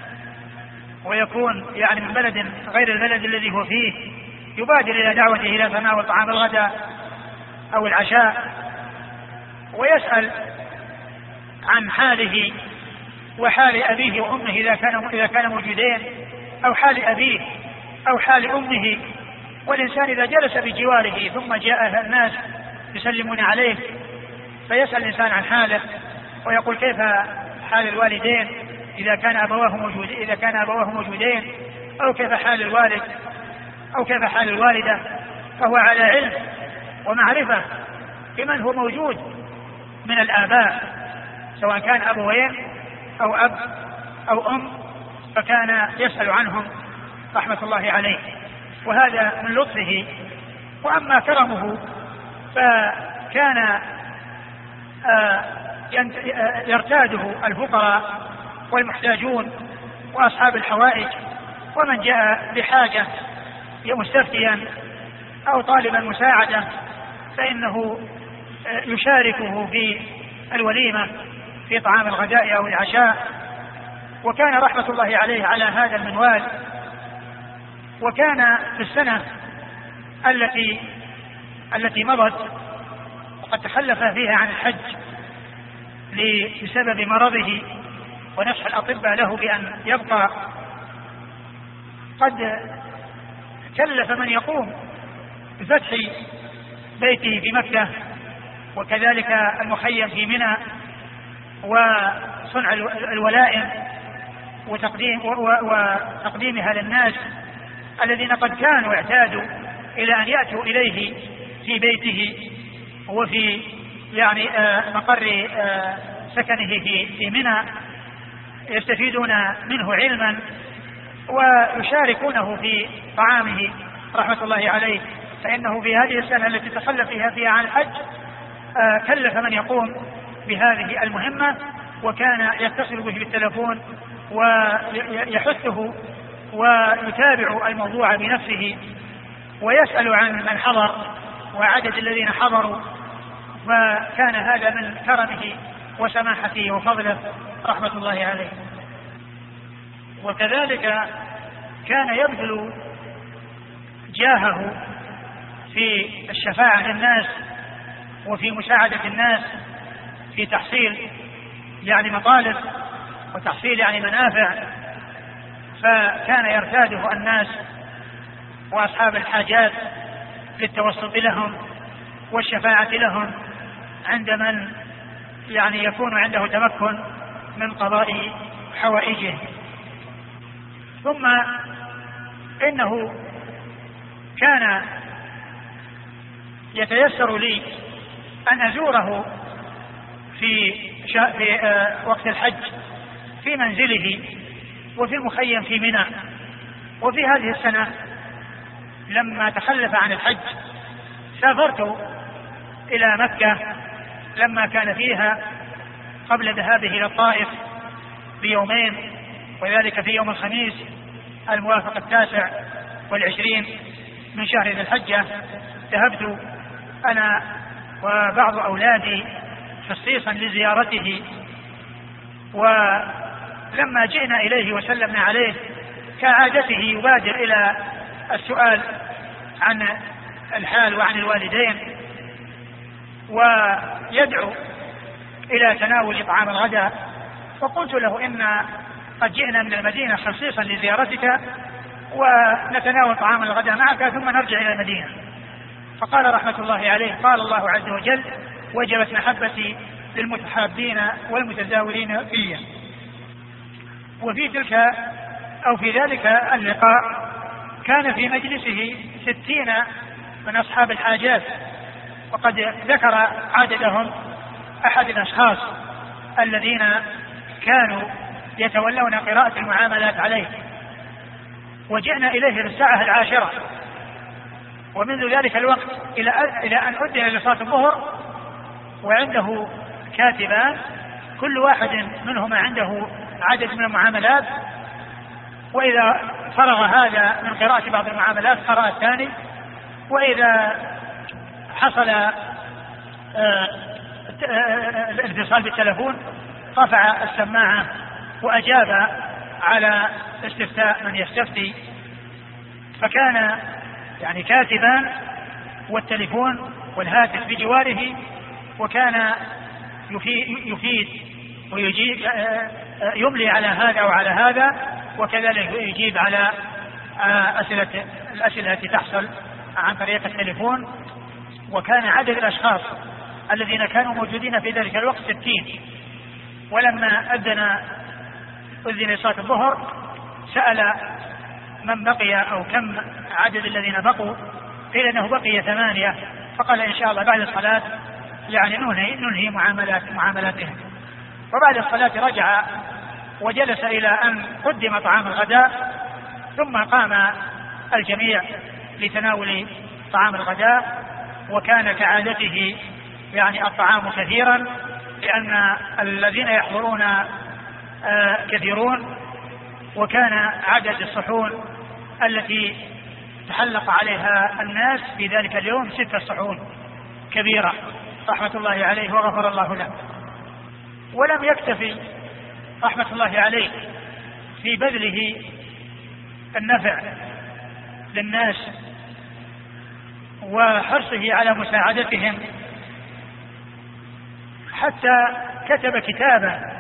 ويكون يعني من بلد غير البلد الذي هو فيه يبادر إلى دعوته إلى تناول طعام الغداء أو العشاء ويسأل عن حاله وحال أبيه وأمه إذا كان موجودين، أو حال أبيه أو حال أمه. والإنسان إذا جلس بجواره ثم جاء الناس يسلمون عليه فيسأل الإنسان عن حاله ويقول كيف حال الوالدين إذا كان أبواه موجودين، أو كيف حال الوالد أو كيف حال الوالدة. فهو على علم ومعرفة بمن هو موجود من الآباء سواء كان أبوين أو أب أو أم، فكان يسأل عنهم رحمة الله عليه. وهذا من لطفه. وأما كرمه فكان يرتاده الفقراء والمحتاجون وأصحاب الحوائج، ومن جاء بحاجة مستفتيا أو طالبا مساعدة فإنه يشاركه في الوليمة في طعام الغداء أو العشاء. وكان رحمة الله عليه على هذا المنوال. وكان في السنة التي مضت وقد تخلف فيها عن الحج بسبب مرضه ونصح الأطباء له بأن يبقى، قد كلف من يقوم بفتح بيته في مكة وكذلك المخيم في منى وصنع الولائم وتقديمها للناس الذين قد كانوا اعتادوا إلى أن يأتوا إليه في بيته وفي يعني مقر سكنه في منى، يستفيدون منه علما ويشاركونه في طعامه رحمة الله عليه. فإنه في هذه السنة التي تخلف فيها عن الحج كلف من يقوم بهذه المهمة، وكان يتصل به بالتلفون ويحثه ويتابع الموضوع بنفسه ويسأل عن من حضر وعدد الذين حضروا، فكان هذا من كرمه وسماحته وفضله رحمة الله عليه. وكذلك كان يبذل جاهه في الشفاعة للناس وفي مساعدة الناس في تحصيل يعني مطالب وتحصيل يعني منافع، فكان يرتاده الناس وأصحاب الحاجات للتوسط لهم والشفاعة لهم عند من يعني يكون عنده تمكن من قضاء حوائجه. ثم إنه كان يتيسر لي أن أزوره في وقت الحج في منزله وفي المخيم في منى. وفي هذه السنة لما تخلف عن الحج سافرت إلى مكة لما كان فيها قبل ذهابه إلى الطائف بيومين، وذلك في يوم الخميس الموافق 29 من شهر ذي الحجة. ذهبت أنا وبعض أولادي خصيصا لزيارته، ولما جئنا إليه وسلمنا عليه كعادته يبادر إلى السؤال عن الحال وعن الوالدين ويدعو إلى تناول طعام الغداء. فقلت له إن قد جئنا من المدينة خصيصا لزيارتك ونتناول طعام الغداء معك ثم نرجع إلى المدينة. فقال رحمة الله عليه: قال الله عز وجل: وجبت محبتي للمتحابين والمتزاورين فيه. وفي تلك أو في ذلك اللقاء كان في مجلسه 60 من أصحاب الحاجات، وقد ذكر عددهم أحد الأشخاص الذين كانوا يتولون قراءة المعاملات عليه. وجئنا إليه في الساعة 10، ومنذ ذلك الوقت إلى أن أذن لصلاة الظهر وعنده كاتبان كل واحد منهما عنده عدد من المعاملات، وإذا فرغ هذا من قراءة بعض المعاملات قرأ الثاني، وإذا حصل الاتصال بالتلفون رفع السماعة وأجاب على استفتاء من يستفتي. فكان يعني كاتبان والتلفون والهاتف بجواره، وكان يفيد ويجيب يملي على هذا وعلى هذا، وكذلك يجيب على الأسئلة التي تحصل عن طريق التلفون. وكان عدد الأشخاص الذين كانوا موجودين في ذلك الوقت 60. ولما أذن صلاة الظهر سأل من بقي أو كم عدد الذين بقوا، قيل أنه بقي 8، فقال إن شاء الله بعد الصلاة يعني ننهي معاملاتهم. وبعد الصلاة رجع وجلس إلى أن قدم طعام الغداء، ثم قام الجميع لتناول طعام الغداء. وكان كعادته يعني الطعام كثيرا، لأن الذين يحضرون كثيرون، وكان عدد الصحون التي تحلق عليها الناس في ذلك اليوم 6 صحون كبيرة رحمة الله عليه وغفر الله له. ولم يكتفي رحمة الله عليه في بذله النفع للناس وحرصه على مساعدتهم، حتى كتب كتابا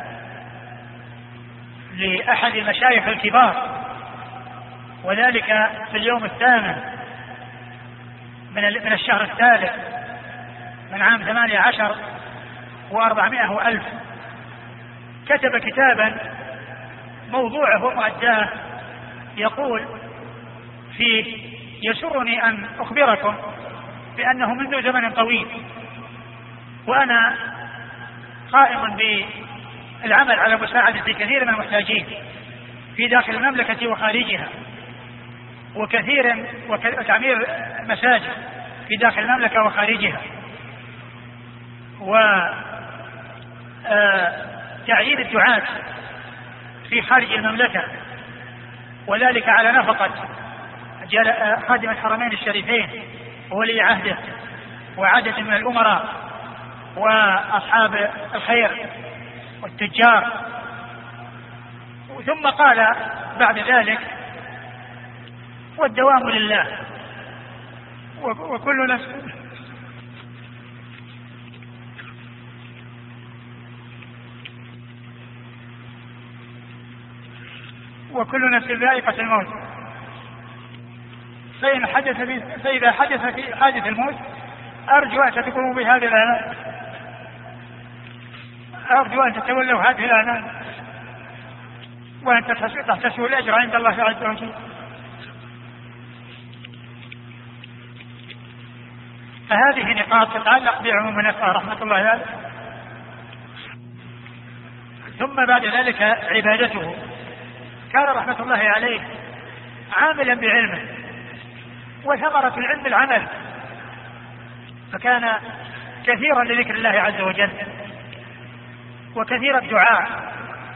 لأحد المشايخ الكبار، وذلك في اليوم 8 من الشهر 3، من عام 18 و400 وألف، كتب كتابا موضوعه ومؤداه يقول فيه: يسرني أن أخبركم بأنه منذ زمن طويل وأنا قائم بالعمل على مساعدة كثير من المحتاجين في داخل المملكة وخارجها، وتعمير مساجد في داخل المملكة وخارجها، وتعيين الدعاة في خارج المملكة، وذلك على نفقة خادم الحرمين الشريفين وولي عهده وعدد من الأمراء وأصحاب الخير والتجار. ثم قال بعد ذلك: والدوام لله وكل نفس ذائقة الموت، فإذا حدث في حادث الموت أرجو أن تقوموا بهذه الآن، أرجو أن تتولوا هذه الآن وأن تحتسبوا الأجر عند الله عز وجل. فهذه نقاط تتعلق بعموم النفع رحمة الله عليه. ثم بعد ذلك عبادته، كان رحمة الله عليه عاملا بعلمه، وثمرة العلم العمل، فكان كثيرا لذكر الله عز وجل وكثير الدعاء،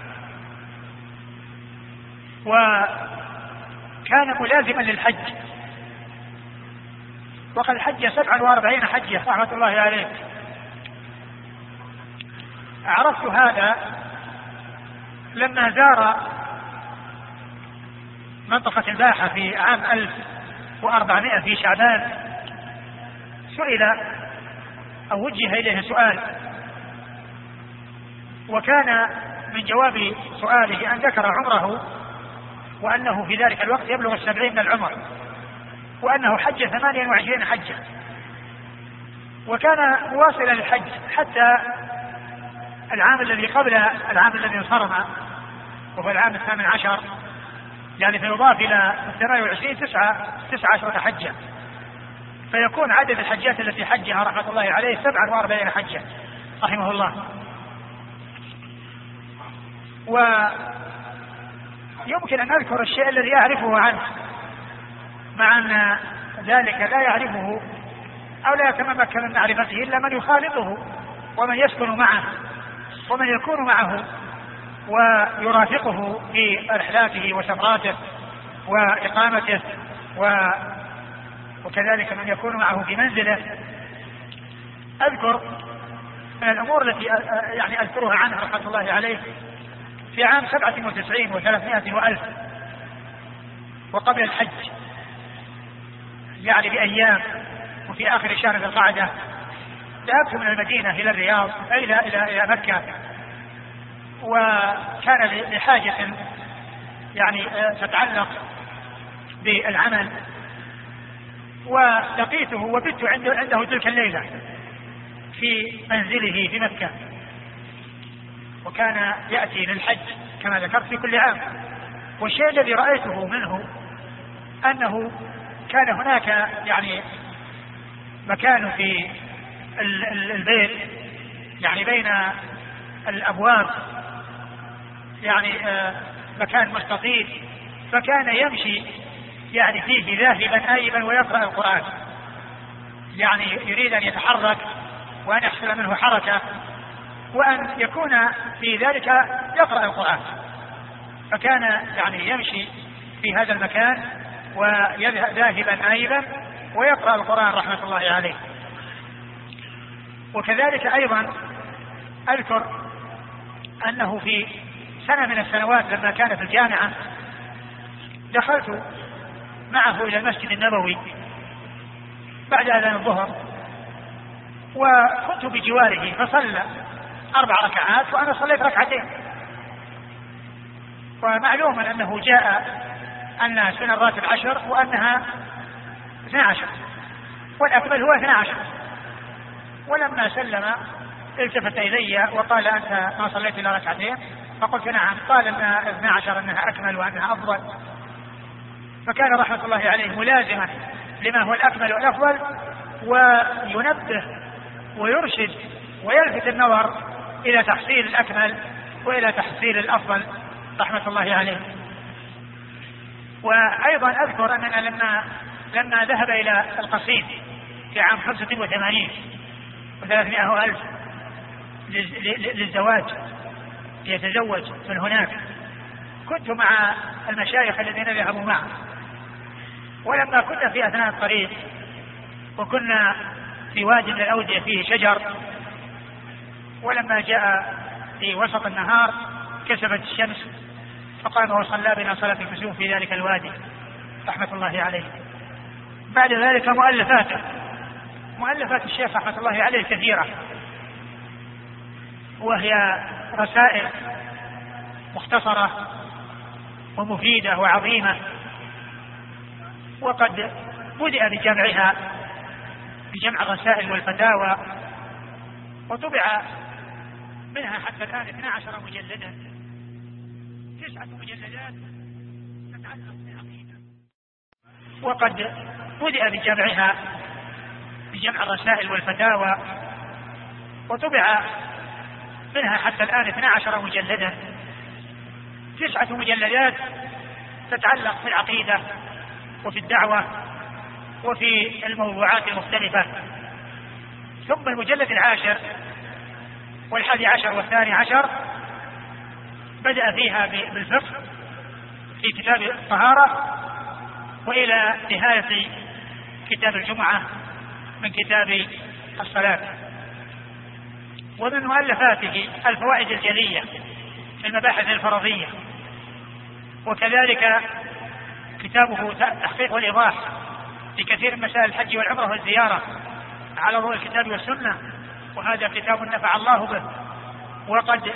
وكان ملازما للحج، وقد حج 47 حجة رحمة الله عليه. عرفت هذا لما زار منطقة الباحة في عام 1400 في شعبان، سئل أو وجه إليه سؤال، وكان من جواب سؤاله أن ذكر عمره، وأنه في ذلك الوقت يبلغ 70 من العمر، وأنه حج 28 حجة، وكان مواصلا للحج حتى العام الذي قبل العام الذي انصرم، وهو العام 18، يعني فيضاف إلى 28 19 حجة، فيكون عدد الحجات التي حجها رحمة الله عليه 47 حجة رحمه الله. ويمكن أن أذكر الشيء الذي أعرفه عنه، مع أن ذلك لا يعرفه أو لا يتمكن من معرفته إلا من يخالطه ومن يسكن معه ومن يكون معه ويرافقه في رحلاته وسفراته وإقامته، وكذلك من يكون معه في منزله. أذكر من الأمور التي يعني أذكرها عنه رحمة الله عليه: في عام 97 و300 وألف وقبل الحج، يعني بأيام، وفي آخر شهر ذي القعدة، ذهبت من المدينة إلى الرياض إلى مكة، وكان لحاجة يعني تتعلق بالعمل، ولقيته وبت عنده تلك الليلة في منزله في مكة، وكان يأتي للحج كما ذكرت في كل عام. والشيء الذي رأيته منه أنه كان هناك يعني مكان في البيت، يعني بين الأبواب، يعني مكان مستطيل، فكان يمشي يعني فيه ذاهبا آيبا ويقرأ القرآن، يعني يريد أن يتحرك وأن يحصل منه حركة وأن يكون في ذلك يقرأ القرآن، فكان يعني يمشي في هذا المكان ويذهب ذاهبا آيبا ويقرأ القرآن رحمة الله عليه. وكذلك أيضا أذكر أنه في سنة من السنوات لما كان في الجامعة دخلت معه إلى المسجد النبوي بعد أذان الظهر، وكنت بجواره فصلى 4 ركعات وأنا صليت 2 ركعتين. ومعلوم أنه جاء أن سنن الراتب 10 وأنها 12، والأكمل هو 12، ولما سلم التفت إلي وقال: أنت ما صليت إلا ركعتين؟ فقلت: نعم. قال: إن 12 أنها أكمل وأنها أفضل. فكان رحمة الله عليه ملازما لما هو الأكمل والأفضل، وينبه ويرشد ويلفت النظر إلى تحصيل الأكمل وإلى تحصيل الأفضل رحمة الله عليه. وأيضا أذكر أننا لما ذهب إلى القصيم في عام 85 و300,000 للزواج ليتزوج من هناك، كنت مع المشايخ الذين ذهبوا معه، ولما كنا في أثناء الطريق وكنا في وادي من الأودية فيه شجر، ولما جاء في وسط النهار كسفت الشمس فقام وصلى بنا صلاة الكسوف في ذلك الوادي رحمة الله عليه. بعد ذلك مؤلفات الشيخ رحمة الله عليه كثيرة، وهي رسائل مختصرة ومفيدة وعظيمة، وقد بدأ بجمع الرسائل والفتاوى، وطبع منها حتى الآن 12 مجلدا، 9 مجلدات تتعلق بالعقيدة. وقد بدأ بجمع الرسائل والفتاوى، وطبع منها حتى الآن 12 مجلدا، 9 مجلدات تتعلق في العقيدة وفي الدعوة وفي الموضوعات المختلفة. ثم المجلد 10 و11 و12 بدأ فيها بالفقه في كتاب الطهارة، وإلى نهاية كتاب الجمعة من كتاب الصلاة. ومن مؤلفاته الفوائد الجلية في المباحث الفرضية، وكذلك كتابه تحقيق الإيضاح في كثير من مسائل الحج والعمرة والزيارة على ضوء الكتاب والسنة، وهذا كتاب نفع الله به. وقد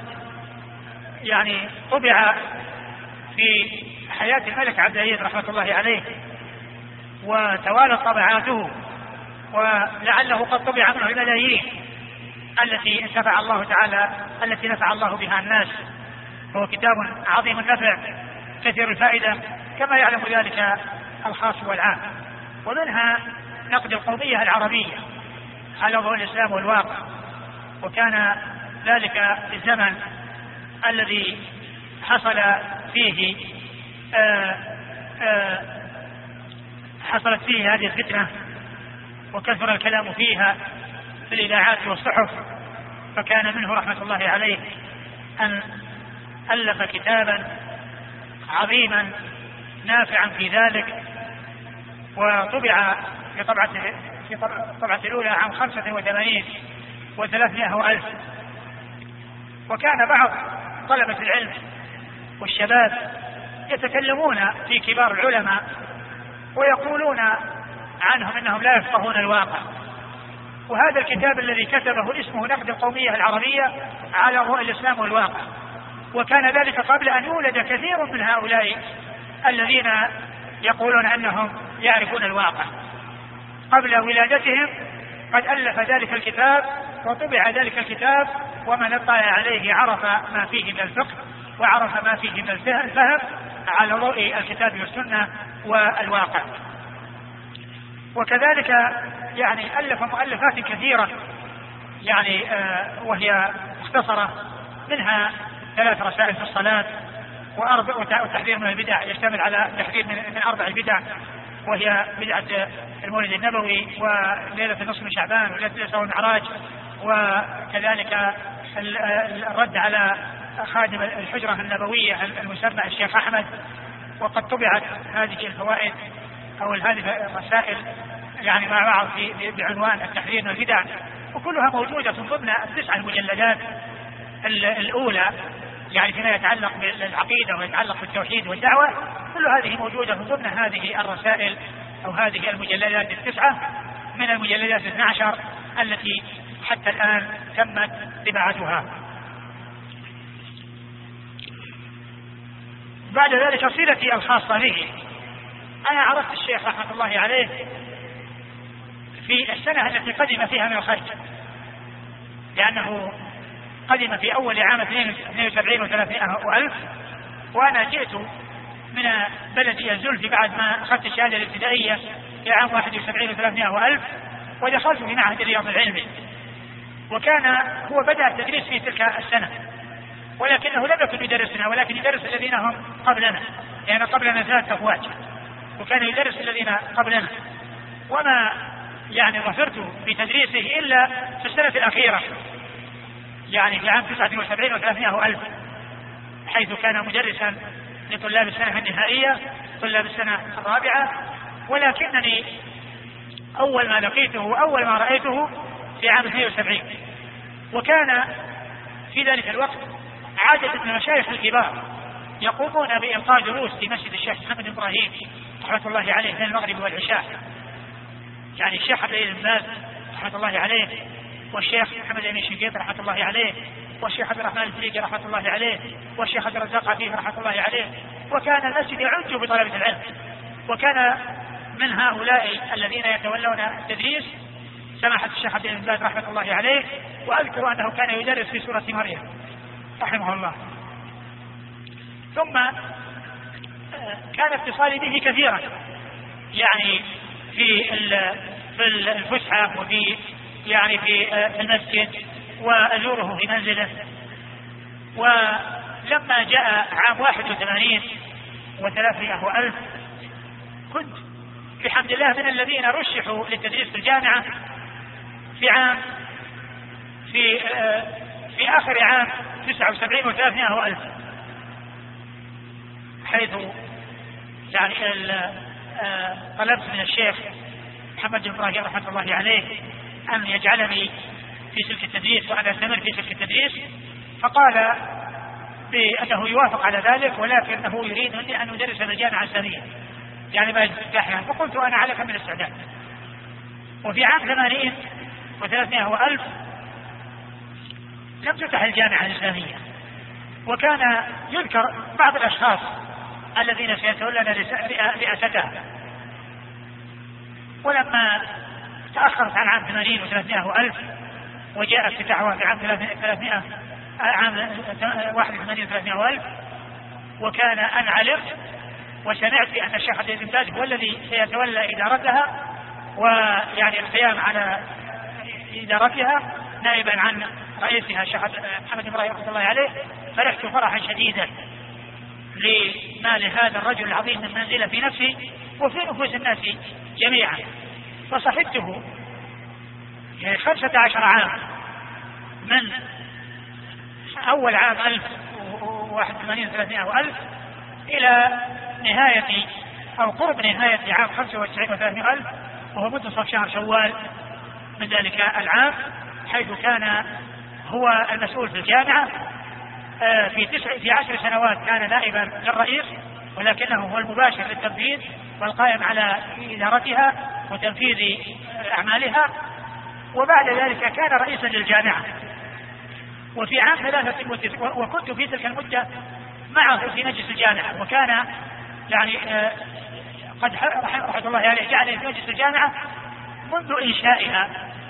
طبع في حياة الملك عبد العزيز رحمة الله عليه، وتوالت طبعاته، ولعله قد طبع منه الملايين التي نفع الله بها الناس. هو كتاب عظيم النفع كثير الفائدة، كما يعلم ذلك الخاص والعام. ومنها نقد القومية العربية على ضوء الإسلام والواقع، وكان ذلك في الزمن الذي حصلت فيه هذه الفتنة، وكثر الكلام فيها في الإذاعات والصحف. فكان منه رحمة الله عليه أن ألف كتابا عظيما نافعا في ذلك، وطبع في طبعة الأولى عام 85 و300,000. وكان بعض طلبة العلم والشباب يتكلمون في كبار العلماء ويقولون عنهم أنهم لا يفقهون الواقع. وهذا الكتاب الذي كتبه اسمه نقد القومية العربية على ضوء الإسلام والواقع، وكان ذلك قبل أن يولد كثير من هؤلاء الذين يقولون أنهم يعرفون الواقع. قبل ولادتهم قد ألف ذلك الكتاب وطبع ذلك الكتاب، ومن اطلع عليه عرف ما فيه من الفقه وعرف ما فيه من الفهم على ضوء الكتاب والسنة والواقع. وكذلك ألف مؤلفات كثيرة وهي مختصرة، منها 3 رسائل في الصلاة، وتحذير من البدع، يشتمل على تحذير من 4 بدع، وهي بدعة المولد النبوي وليلة النصف من شعبان وليلة الإسراء والمعراج، وكذلك الرد على خادم الحجرة النبوية المسمى الشيخ أحمد. وقد طبعت هذه الفوائد أو هذه الرسائل مع بعض بعنوان التحذير من البدع، وكلها موجودة ضمن 9 المجلدات الأولى فيما يتعلق بالعقيدة ويتعلق بالتوحيد والدعوة. كل هذه موجودة ضمن هذه الرسائل أو هذه المجلدات 9 من المجلدات 12 التي حتى الآن تمت طباعتها. بعد ذلك صلتي الخاصة به، أنا عرفت الشيخ رحمة الله عليه في السنة التي قدم فيها من الخارج، لأنه قدم في أول عام 72 و300 وألف، وأنا جئت من بلدي الزلفي بعد ما أخذت الشهادة الابتدائية في عام 71 و300 وألف، ودخلت في معهد الرياض العلمي، وكان هو بدأ التدريس في تلك السنة، ولكنه لم يكن يدرسنا ولكن يدرس الذين هم قبلنا، يعني قبلنا 3 أفواج، وكان يدرس الذين قبلنا، وما يعني ظفرت بتدريسه إلا في السنة الأخيرة، يعني في عام 79 و300 وألف، حيث كان مدرسا لطلاب السنة النهائية، طلاب السنة الرابعة. ولكنني أول ما لقيته أول ما رأيته في عام 72، وكان في ذلك الوقت عادة من المشايخ الكبار يقومون بإلقاء دروس في مسجد الشيخ محمد إبراهيم رحمة الله عليه بين المغرب والعشاء، يعني الشيخ عبد العزيز بن باز رحمة الله عليه، والشيخ محمد أمين شنقيط رحمة الله عليه، والشيخ عبد الرحمن الفريقي رحمة الله عليه، والشيخ عبد الرزاق عفيف رحمة الله عليه. وكان المسجد يعج بطلبة العلم، وكان من هؤلاء الذين يتولون التدريس سماحة الشيخ عبد العزيز بن باز رحمة الله عليه، وأذكر أنه كان يدرس في سورة مريم رحمه الله. ثم كان اتصالي به كثيرا، يعني في الفسحة، وفي يعني في المسجد، وأزوره في منزله. ولما جاء عام 81 و300 وألف كنت بحمد الله من الذين رشحوا للتدريس في الجامعة في آخر عام 79 و300 وألف، حيث يعني طلبت من الشيخ محمد بن إبراهيم رحمة الله عليه أن يجعلني في سلك التدريس وأنا أستمر في سلك التدريس، فقال بأنه يوافق على ذلك، ولكنه يريد مني أن أدرس في الجامعة الإسلامية، يعني ما يفتحها. فقلت أنا على كامل الاستعداد. وفي عام 80 و300 وألف لم تفتح الجامعة الإسلامية، وكان يذكر بعض الأشخاص الذين سيتولون رئاستها. ولما تأخرت عن عام 80 و300 وألف وجاء افتتاحها في عام 81 و300 وألف، وكان أن علمت وسمعت بأن الشيخ عبد العزيز بن باز هو الذي سيتولى إدارتها، ويعني القيام على إدارتها نائبا عن رئيسها الشيخ محمد إبراهيم رحمة الله عليه، فرحت فرحا شديدا لما لهذا الرجل العظيم من منزلة في نفسي وفي نفوس الناس جميعا. فصحبته 15 عام، من أول عام 1081 300 وألف إلى نهاية أو قرب نهاية عام 95 و300 ألف، وهو منتصف شهر شوال من ذلك العام، حيث كان هو المسؤول في الجامعة. في 10 سنوات كان نائبا للرئيس، ولكنه هو المباشر للتنفيذ والقائم على إدارتها وتنفيذ أعمالها. وبعد ذلك كان رئيسا للجامعة. وفي عام 3 وكنت في تلك المدة معه في مجلس الجامعة، وكان يعني قد رحمه الله عليه جعلني في مجلس الجامعة منذ إنشائها.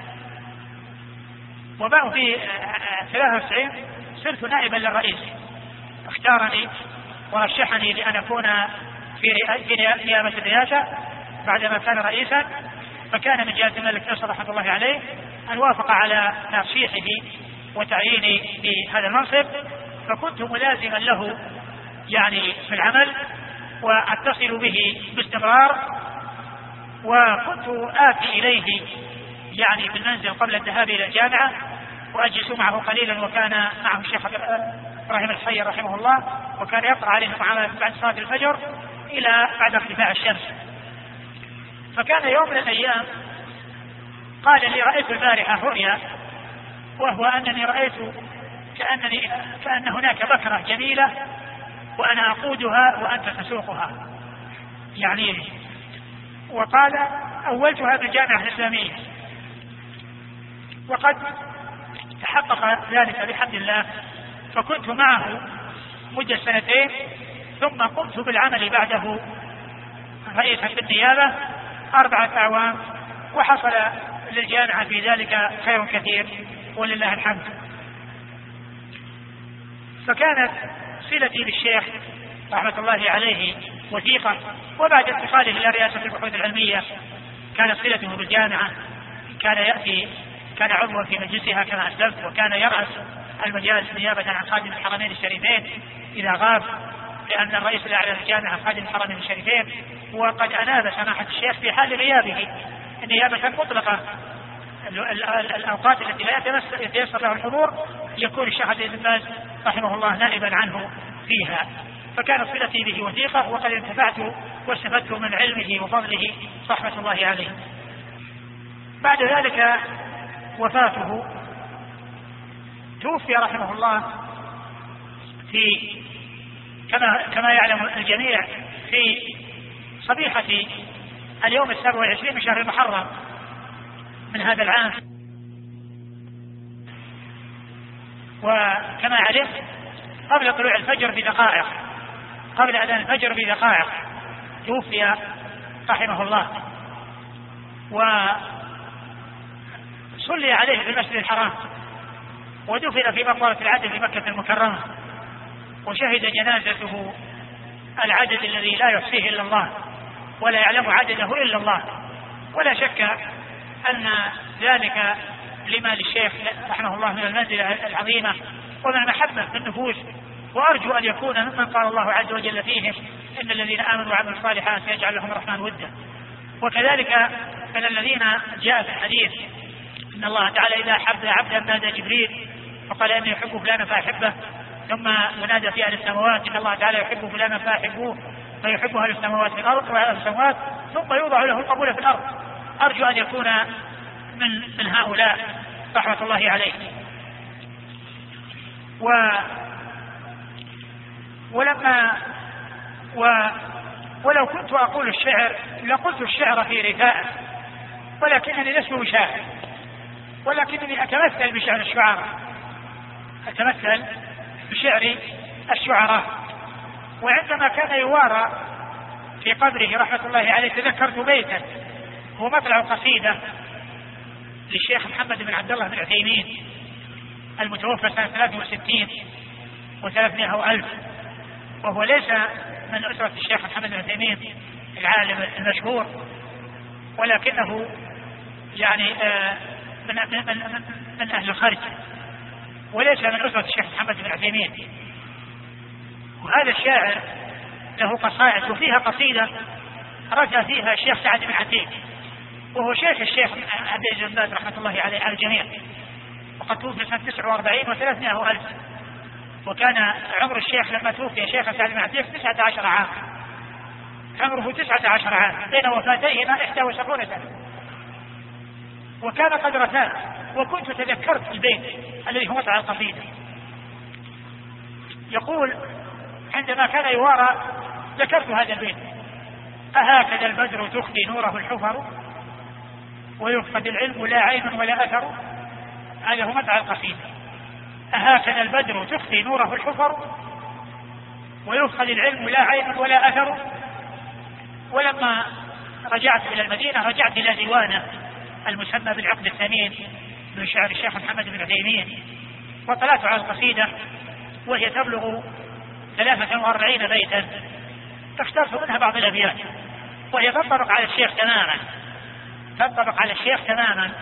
وبعد في 93 صرت نائبا للرئيس، اختارني ورشحني لأن أكون في نيابة الرئاسة بعدما كان رئيسا. فكان من جهة الملك فيصل رحمه الله عليه أن وافق على ترشيحه وتعييني بهذا المنصب، فكنت ملازما له يعني في العمل وأتصل به باستمرار، وكنت آتي إليه يعني بالمنزل قبل الذهاب إلى الجامعة وأجلس معه قليلا. وكان معه الشيخ إبراهيم الحصير رحمه الله، وكان يقرأ عليه بعد صلاة الفجر إلى بعد ارتفاع الشمس. فكان يوم من الأيام قال لي: رأيت البارحة رؤيا، وهو أنني رأيت كأن هناك بكرة جميلة وأنا أقودها وأنت تسوقها، يعني. وقال: أولتها بالجامعة الإسلامية، وقد تحقق ذلك بحمد الله. فكنت معه مدة 2 ثم قمت بالعمل بعده رئيسا بالنيابة 4 أعوام، وحصل للجامعة في ذلك خير كثير ولله الحمد. فكانت صلتي بالشيخ رحمة الله عليه وثيقة، وبعد انتقاله إلى رئاسة البحوث العلمية كانت صلته بالجامعة، كان عضوا في مجلسها كما أسلفت، وكان يرأس المجالس نيابة عن خادم الحرمين الشريفين إذا غاب، لأن الرئيس الأعلى للجامعة خادم الحرمين الشريفين. وقد أناب سماحة الشيخ في حال غيابه نيابة مطلقة الأوقات التي لا يتيسر له الحضور يكون الشيخ عبد العزيز بن باز رحمه الله نائبا عنه فيها. فكانت صلتي به وثيقة، وقد انتفعت واستفدت من علمه وفضله رحمة الله عليه. بعد ذلك وفاته، توفي رحمه الله في كما يعلم الجميع في صبيحة اليوم 27 من شهر المحرم من هذا العام. وكما علمت قبل طلوع الفجر بدقائق، قبل أذان الفجر بدقائق توفي رحمه الله، وصلي عليه في المسجد الحرام، ودفن في مقبرة العدل في مكة المكرمة، وشهد جنازته العدد الذي لا يحصيه إلا الله ولا يعلم عدده إلا الله. ولا شك أن ذلك لما للشيخ رحمه الله من المنزلة العظيمة ومن المحبة في النفوس، وأرجو أن يكون ممن قال الله عز وجل فيهم إن الذين آمنوا وعملوا الصالحات يجعل لهم الرحمن ودا. وكذلك من الذين جاء في الحديث إن الله تعالى إذا أحب عبدا نادى جبريل فقال إني يحب فلانا فأحبه، ثم ينادى في أهل السماوات إن الله تعالى يحب فلانا فأحبوه، فيحب أهل السماوات في الأرض وأهل السماوات، ثم يوضع له القبول في الأرض. أرجو أن يكون من هؤلاء رحمة الله عليه. ولو كنت أقول الشعر لقلت الشعر في رثاء، ولكنني لست بشاعر، ولكنني أتمثل بشعر الشعراء، أتمثل بشعر الشعراء. وعندما كان يوارى في قبره رحمة الله عليه تذكرت بيتا هو مطلع قصيدة للشيخ محمد بن عبد الله بن عثيمين المتوفى سنة 63 و300 وألف، وهو ليس من أسرة الشيخ محمد بن عثيمين العالم المشهور، ولكنه يعني من أهل الخارج، وليس من أسرة الشيخ محمد بن عثيمين. وهذا الشاعر له قصائد، وفيها قصيدة رجع فيها الشيخ سعد بن عتيق، وهو شيخ الشيخ عبد العزيز بن باز رحمة الله عليه على الجميع، وقد توفي سنة 49 و300 ألف. وكان عمر الشيخ لما توفي الشيخ سعد بن عتيق 19 عام، عمره 19 عام، بين وفاتيهما 71 سنة، وكان قد رثاه. وكنت تذكرت البيت الذي هو مطلع القصيدة، يقول عندما كان يوارى ذكرت هذا البيت: أهكذا البدر تخفي نوره الحفر ويفقد العلم لا عين ولا أثر. هذا هو مطلع القصيدة: أهكذا البدر تخفي نوره الحفر ويفقد العلم لا عين ولا أثر. ولما رجعت إلى المدينة رجعت إلى ديوانه المسمى بالعقد الثمين من شعر الشيخ محمد بن عثيمين، وطلعت على القصيدة وهي تبلغ 43 بيتا، فاخترت منها بعض الأبيات وهي تنطبق على الشيخ تماما، تنطبق على الشيخ تماما.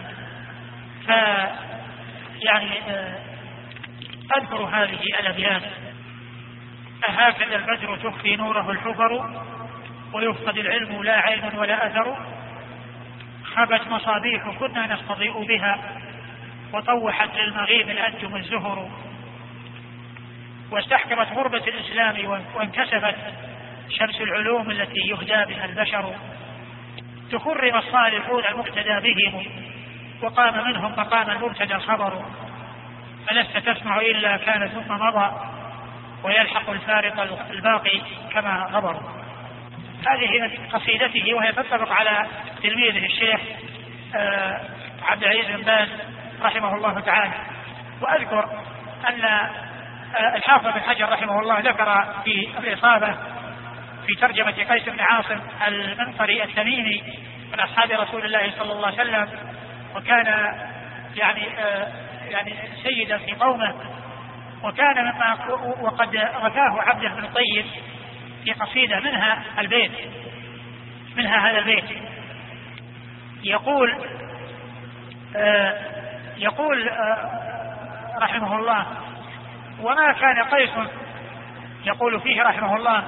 يعني أذكر هذه الأبيات: أهكذا البدر تخفي نوره الحفر ويفقد العلم لا عين ولا أثر. خبت مصابيح كنا نستضيء بها وطوحت للمغيب الأنجم الزهر. واستحكمت غربة الإسلام وانكسفت شمس العلوم التي يهدى بها البشر. تكرم الصالحون المقتدى بهم وقام منهم مقام المبتدى الخبر. فلست تسمع إلا كان ثم مضى ويلحق الفارق الباقي كما غبر. هذه من قصيدته وهي تنطبق على تلميذه الشيخ عبد العزيز بن باز رحمه الله تعالى. وأذكر أن الحافظ بن حجر رحمه الله ذكر في الإصابة في ترجمة قيس بن عاصم المنقري التميمي من أصحاب رسول الله صلى الله عليه وسلم، وكان يعني يعني سيدا في قومه، وكان مما وقد غفاه عبده بن الطيب في قصيدة منها هذا البيت يقول رحمه الله: وما كان قيس، يقول فيه رحمه الله،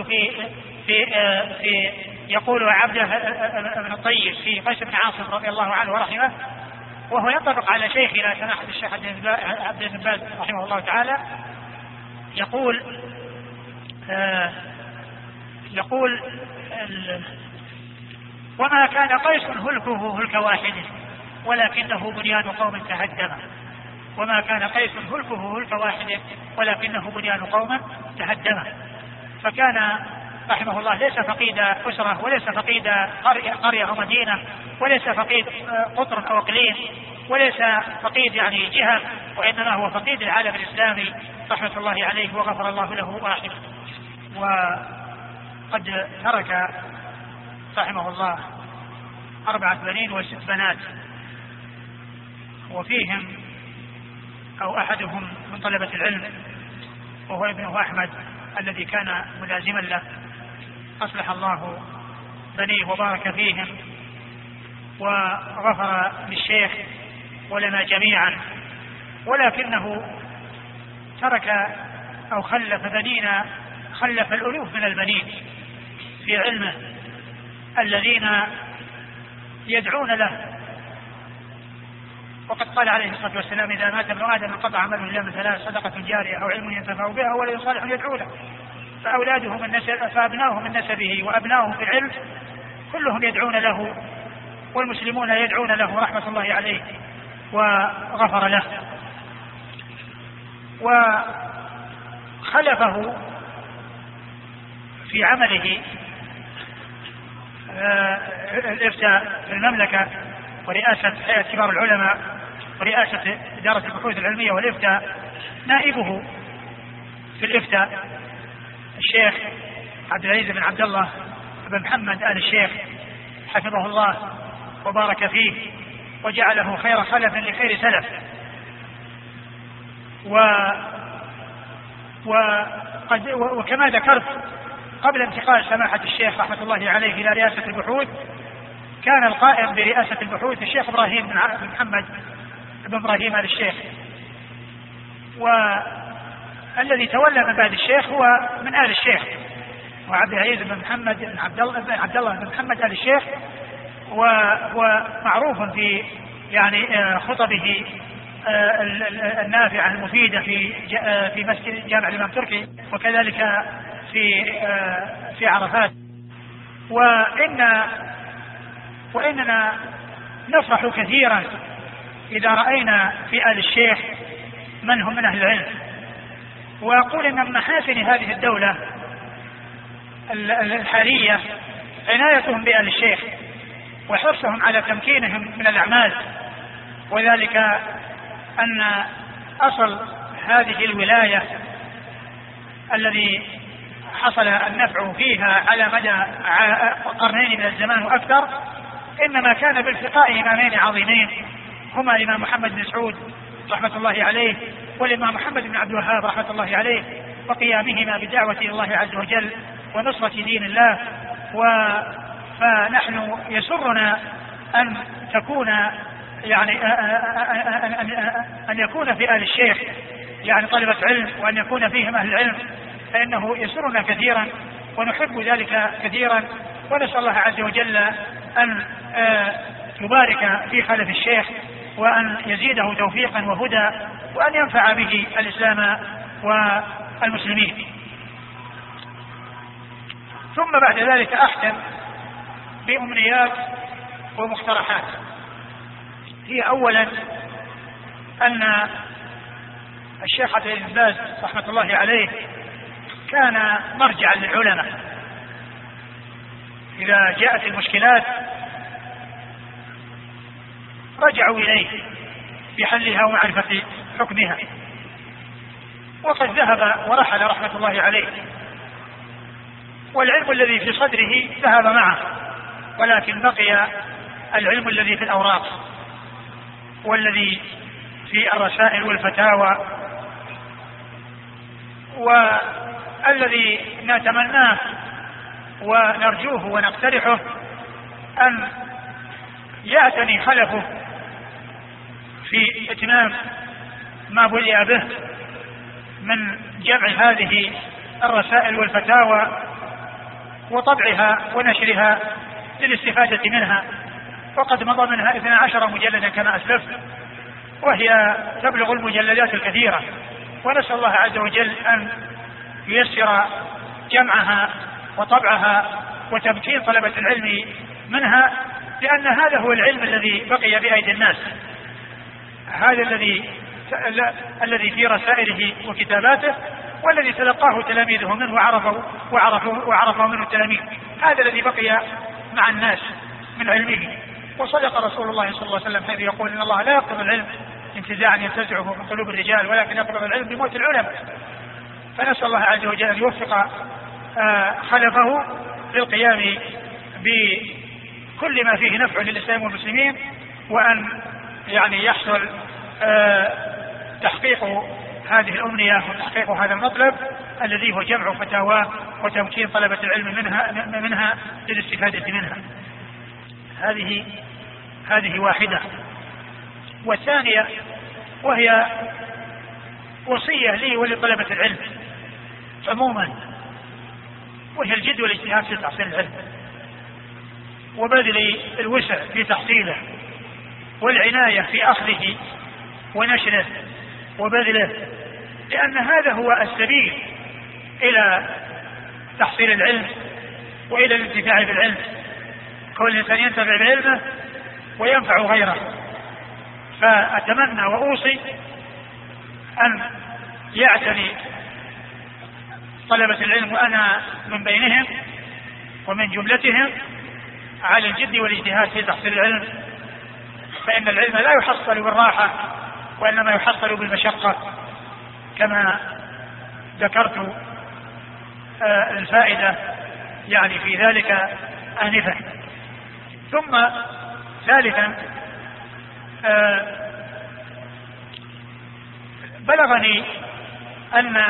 يقول عبده بن الطيب في قيس بن عاصم رضي الله عنه ورحمه، وهو ينطبق على شيخنا سماحة الشيخ عبد بن باز رحمه الله تعالى. يقول وما كان قيس هلكه هلك واحد ولكنه بنيان قوم تهدم. وما كان قيس هلكه هلك واحد ولكنه بنيان قوم تهدم. فكان رحمه الله ليس فقيد أسرة، وليس فقيد قرية أو مدينة، وليس فقيد قطر أو اقليم، وليس فقيد يعني جهة، وإنما هو فقيد العالم الإسلامي رحمة الله عليه وغفر الله له ورحمه. وقد ترك رحمه الله 4 بنين و6 بنات، وفيهم أو أحدهم من طلبة العلم وهو ابنه أحمد الذي كان ملازما له، أصلح الله بنيه وبارك فيهم وغفر للشيخ ولنا جميعا. ولكنه ترك أو خلف بنينا، خلف الألوف من البنين في علمه الذين يدعون له. وقد قال عليه الصلاة والسلام: إذا مات ابن آدم انقطع عمله إلا من 3: صدقة جارية أو علم ينتفع بها ولد صالح يدعو له. فأبناؤه من نسبه وأبناؤه في العلم كلهم يدعون له، والمسلمون يدعون له رحمة الله عليه وغفر له. وخلفه في عمله الإفتاء في المملكة ورئاسة هيئة كبار العلماء ورئاسة إدارة البحوث العلمية والإفتاء نائبه في الإفتاء الشيخ عبد العزيز بن عبد الله بن محمد آل الشيخ حفظه الله وبارك فيه وجعله خير خلف لخير سلف. وكما ذكرت قبل انتقال سماحة الشيخ رحمة الله عليه إلى رئاسة البحوث، كان القائم برئاسة البحوث الشيخ إبراهيم بن محمد بن إبراهيم آل الشيخ، والذي تولى من بعد الشيخ هو من آل الشيخ، وعبد العزيز بن محمد بن عبد الله بن محمد آل الشيخ، وهو معروف في يعني خطبه النافعة المفيدة في مسجد جامع الإمام تركي، وكذلك في عرفات. وإننا نفرح كثيرا إذا رأينا في آل الشيخ من هم من أهل العلم. وأقول إن من محاسن هذه الدولة الحالية عنايتهم بآل الشيخ وحرصهم على تمكينهم من الأعمال، وذلك أن أصل هذه الولاية الذي حصل النفع فيها على مدى قرنين من الزمان وأكثر إنما كان بالتقاء إمامين عظيمين هما الإمام محمد بن سعود رحمة الله عليه والإمام محمد بن عبد الوهاب رحمة الله عليه، وقيامهما بدعوة الله عز وجل ونصرة دين الله. فنحن يسرنا أن تكون يعني أن يكون في آل الشيخ يعني طلبة علم، وأن يكون فيهم أهل العلم، فإنه يسرنا كثيرا ونحب ذلك كثيرا. ونسأل الله عز وجل أن يبارك في خلف الشيخ وأن يزيده توفيقا وهدى وأن ينفع به الإسلام والمسلمين. ثم بعد ذلك أختم بأمنيات ومقترحات. هي أولا أن الشيخ عبد العزيز بن باز رحمة الله عليه كان مرجعا للعلماء إذا جاءت المشكلات رجعوا إليه في حلها ومعرفة حكمها، وقد ذهب ورحل رحمة الله عليه، والعلم الذي في صدره ذهب معه، ولكن بقي العلم الذي في الأوراق والذي في الرسائل والفتاوى. والذي نتمناه ونرجوه ونقترحه أن يعتني خلفه في إتمام ما بدأ به من جمع هذه الرسائل والفتاوى وطبعها ونشرها للاستفادة منها. وقد مضى منها 12 مجلدا كما أسلفت، وهي تبلغ المجلدات الكثيرة، ونسأل الله عز وجل أن ييسر جمعها وطبعها وتمكين طلبة العلم منها، لأن هذا هو العلم الذي بقي بأيدي الناس، هذا الذي في رسائله وكتاباته، والذي تلقاه تلاميذه منه وعرفه منه التلاميذ، هذا الذي بقي مع الناس من علمه. وصدق رسول الله صلى الله عليه وسلم حيث يقول إن الله لا يقبض العلم انتزاعا ينتزعه من قلوب الرجال، ولكن يقبض العلم بموت العلماء. فنسأل الله عز وجل أن يوفق خلفه للقيام بكل ما فيه نفع للإسلام والمسلمين، وأن يعني يحصل تحقيق هذه الأمنية وتحقيق هذا المطلب الذي هو جمع فتاوى وتمكين طلبة العلم منها للاستفادة منها. هذه واحدة. والثانية وهي وصية لي ولطلبة العلم عموما، وهي الجد والاجتهاد في تحصيل العلم وبذل الوسع في تحصيله والعناية في أخذه ونشره وبذله، لأن هذا هو السبيل إلى تحصيل العلم وإلى الانتفاع بالعلم. كل إنسان ينتفع بعلمه وينفع غيره. فأتمنى وأوصي أن يعتني طلبة العلم وأنا من بينهم ومن جملتهم على الجد والاجتهاد في تحصيل العلم، فإن العلم لا يحصل بالراحة وإنما يحصل بالمشقة، كما ذكرت الفائدة يعني في ذلك آنفا. ثم ثالثا بلغني أن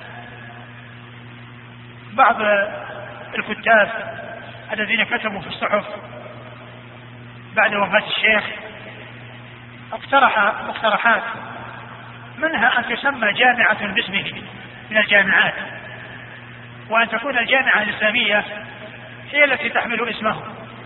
بعض الكتاب الذين كتبوا في الصحف بعد وفاة الشيخ اقترح مقترحات، منها أن تسمى جامعة باسمه من الجامعات، وأن تكون الجامعة الإسلامية هي التي تحمل اسمه.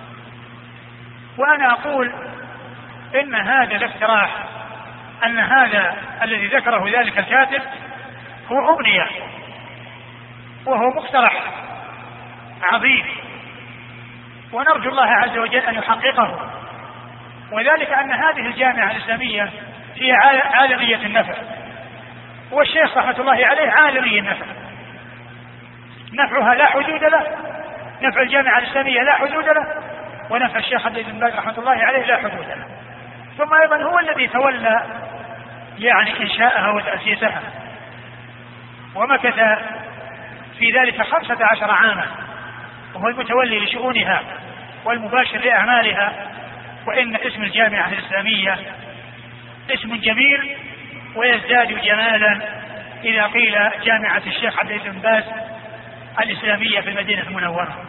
وأنا أقول إن هذا الاقتراح، أن هذا الذي ذكره ذلك الكاتب هو أمنية وهو مقترح عظيم، ونرجو الله عز وجل أن يحققه. وذلك أن هذه الجامعة الإسلامية هي عالمية النفع، والشيخ رحمة الله عليه عالمي النفع، نفعها لا حدود له، نفع الجامعة الإسلامية لا حدود له، ونفع الشيخ عبد العزيز بن باز رحمة الله عليه لا حدود له. ثم أيضا هو الذي تولى يعني إنشاءها وتأسيسها، ومكث في ذلك 15 عاما، وهو المتولي لشؤونها والمباشر لأعمالها. وإن اسم الجامعة الإسلامية اسم جميل ويزداد جمالا إذا قيل جامعة الشيخ عبد العزيز بن باز الإسلامية في المدينة المنورة.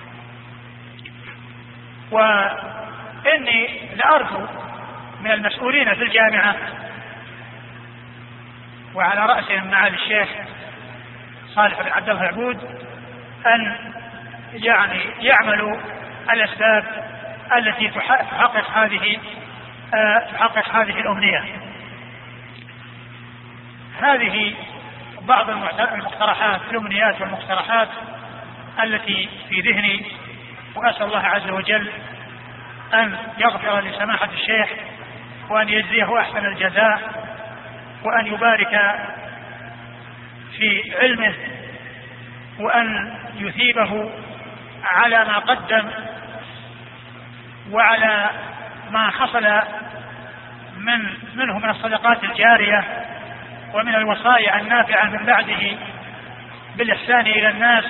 وإني لأرجو من المسؤولين في الجامعة وعلى رأسهم معالي الشيخ صالح بن عبد الله العبود أن يعني يعملوا الأسباب التي تحقق هذه الأمنية. هذه بعض المقترحات، الأمنيات والمقترحات التي في ذهني، وأسأل الله عز وجل أن يغفر لسماحة الشيخ وأن يجزيه أحسن الجزاء، وأن يبارك في علمه، وأن يثيبه على ما قدم وعلى ما حصل منه من الصدقات الجارية ومن الوصايا النافعة من بعده بالإحسان إلى الناس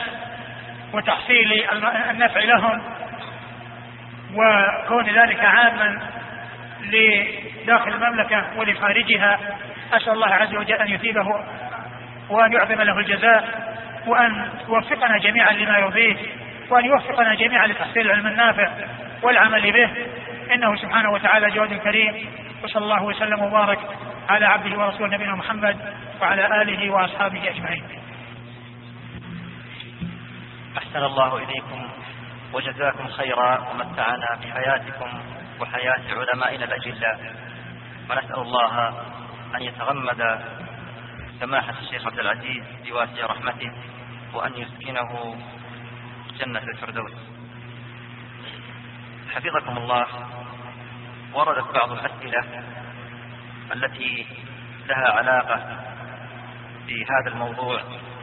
وتحصيل النفع لهم، وكون ذلك عاما لداخل المملكة ولخارجها. أسأل الله عز وجل أن يثيبه وأن يعظم له الجزاء، وأن يوفقنا جميعا لما يرضيه، وأن يوفقنا جميعا لتحصيل العلم النافع والعمل به، إنه سبحانه وتعالى جواد كريم. وصلى الله وسلم وبارك على عبده ورسوله نبينا محمد وعلى آله وأصحابه أجمعين. أحسن الله إليكم وجزاكم خيرا ومتعنا بحياتكم وحياة علمائنا الأجلاء، ونسأل الله أن يتغمد سماحة الشيخ عبد العزيز بواسع رحمته، وأن يسكنه جنة الفردوس. حفظكم الله، وردت بعض الأسئلة التي لها علاقة بهذا الموضوع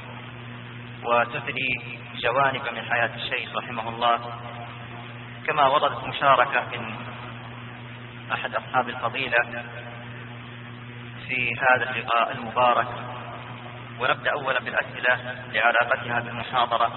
وتثري جوانب من حياة الشيخ رحمه الله، كما وردت مشاركة من أحد أصحاب الفضيلة في هذا اللقاء المبارك. ونبدأ أولا بالأسئلة لعلاقتها بالمحاضرة.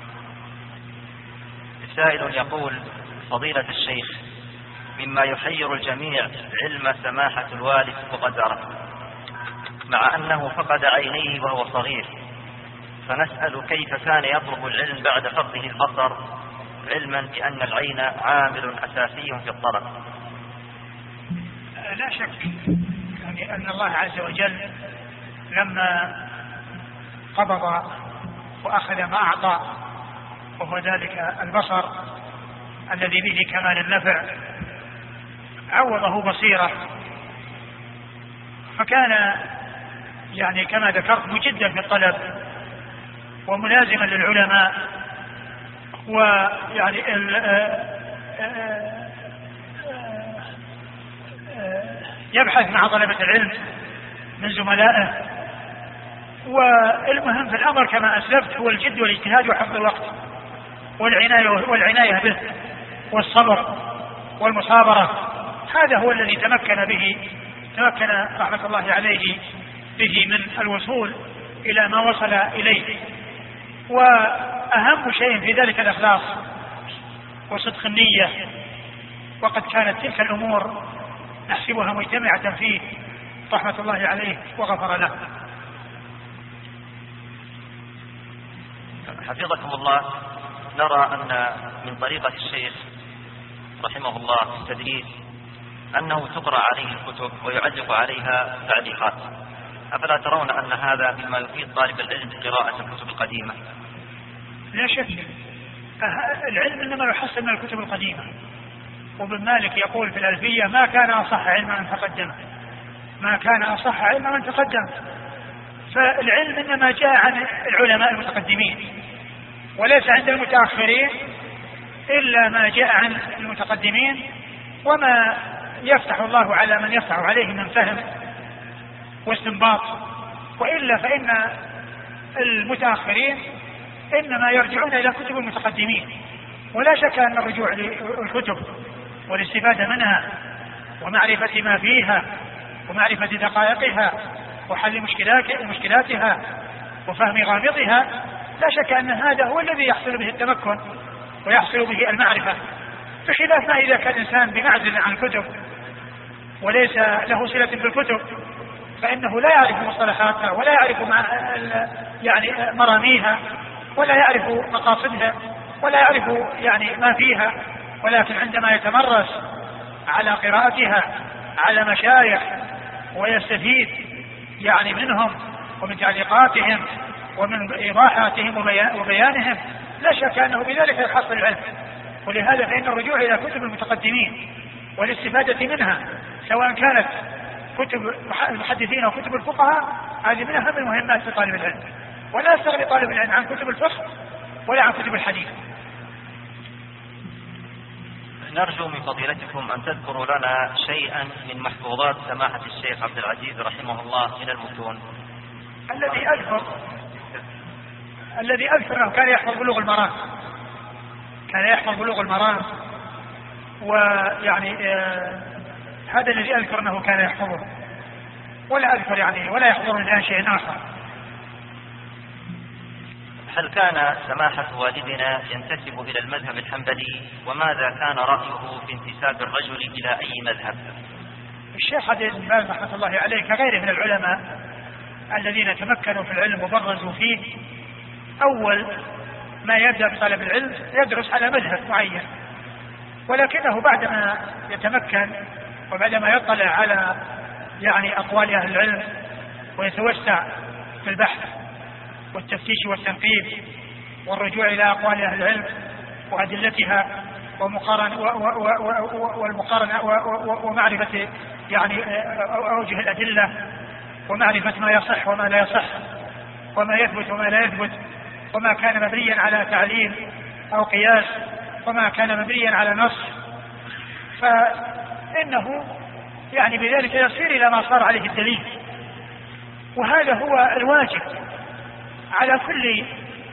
سائل يقول: فضيلة الشيخ، مما يحير الجميع علم سماحة الوالد وقدره، مع أنه فقد عينيه وهو صغير، فنسأل كيف كان يطلب العلم بعد فقده البصر، علما بأن العين عامل أساسي في الطلب؟ لا شك يعني أن الله عز وجل لما قبض وأخذ ما أعطى، وهو ذلك البصر الذي به كمال النفع، عوضه بصيرة، فكان يعني كما ذكرت مجدا في الطلب وملازما للعلماء، ويعني يبحث مع طلبة العلم من زملائه. والمهم في الأمر كما أسلفت هو الجد والاجتهاد وحفظ الوقت والعناية به والصبر والمصابرة. هذا هو الذي تمكن رحمة الله عليه به من الوصول إلى ما وصل إليه. وأهم شيء في ذلك الإخلاص وصدق النية، وقد كانت تلك الأمور نحسبها مجتمعة فيه رحمة الله عليه وغفر له. حفظكم الله، نرى أن من طريقة الشيخ رحمه الله في التدريس أنه تقرأ عليه الكتب ويعلق عليها تعليقات، أفلا ترون أن هذا مما يفيد طالب العلم قراءة الكتب القديمة؟ لا شك، العلم إنما يحصل من الكتب القديمة. وابن مالك يقول في الألفية: ما كان أصح علما من تقدم، ما كان أصح علما من تقدم. فالعلم إنما جاء عن العلماء المتقدمين، وليس عند المتأخرين إلا ما جاء عن المتقدمين، وما يفتح الله على من يفتح عليه من فهم واستنباط. وإلا فإن المتأخرين إنما يرجعون إلى كتب المتقدمين. ولا شك أن الرجوع للكتب والاستفادة منها ومعرفة ما فيها ومعرفة دقائقها وحل مشكلاتها وفهم غامضها، لا شك أن هذا هو الذي يحصل به التمكن ويحصل به المعرفة، بخلاف ما إذا كان الإنسان بمعزل عن الكتب وليس له صلة بالكتب، فإنه لا يعرف مصطلحاتها ولا يعرف يعني مراميها ولا يعرف مقاصدها ولا يعرف يعني ما فيها. ولكن عندما يتمرس على قراءتها على مشايخ ويستفيد يعني منهم ومن تعليقاتهم ومن إيضاحاتهم وبيانهم، لا شك أنه بذلك يحصل العلم. ولهذا فإن الرجوع إلى كتب المتقدمين والاستفادة منها، سواء كانت كتب المحدثين أو كتب الفقهاء، هذه من أهم المهمات لطالب العلم. ولا يستغني طالب العلم عن كتب الفقه ولا عن كتب الحديث. نرجو من فضيلتكم أن تذكروا لنا شيئا من محفوظات سماحة الشيخ عبد العزيز رحمه الله من المتون. الذي أذكر أنه كان يحفظ بلوغ المرام، ويعني هذا الذي أذكر أنه كان يحفظه، ولا أذكر يعني ولا يحضر الآن شيء آخر. هل كان سماحة والدنا ينتسب إلى المذهب الحنبلي؟ وماذا كان رأيه في انتساب الرجل إلى أي مذهب؟ الشيخ عبد العزيز بن باز رحمة الله عليه كغيره من العلماء الذين تمكنوا في العلم وبرزوا فيه، أول ما يبدأ بطلب العلم يدرس على مذهب معين، ولكنه بعدما يتمكن وبعدما يطلع على يعني أقوال أهل العلم ويتوسع في البحث والتفتيش والتنقيب والرجوع إلى أقوال أهل العلم وأدلتها والمقارنة ومعرفة يعني أوجه الأدلة ومعرفة ما يصح وما لا يصح وما يثبت وما لا يثبت وما كان مبنيا على تعليل أو قياس وما كان مبنيا على نص، فإنه يعني بذلك يصير إلى ما صار عليه الدليل. وهذا هو الواجب على كل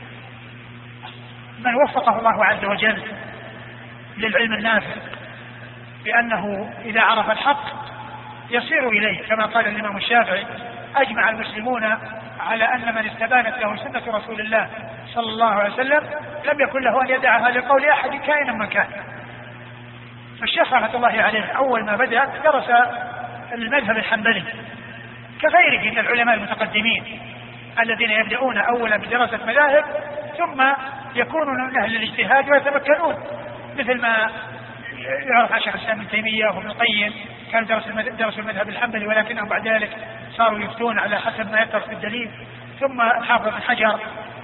من وفقه الله عز وجل للعلم النافع، بأنه إذا عرف الحق يصير إليه، كما قال الإمام الشافعي: أجمع المسلمون على أن من استبانت له سنة رسول الله صلى الله عليه وسلم لم يكن له أن يدعها لقول أحد كائنا من كان. فالشيخ رحمة الله عليه أول ما بدأ درس المذهب الحنبلي كغيره من العلماء المتقدمين الذين يبدأون أولا بدراسة مذاهب ثم يكونون من أهل الاجتهاد ويتمكنون، مثل ما يعرف عن شيخ الإسلام ابن تيمية وابن القيم كانوا درسوا المذهب الحنبلي ولكنهم بعد ذلك صاروا يفتون على حسب ما يترك في الدليل، ثم الحافظ بن حجر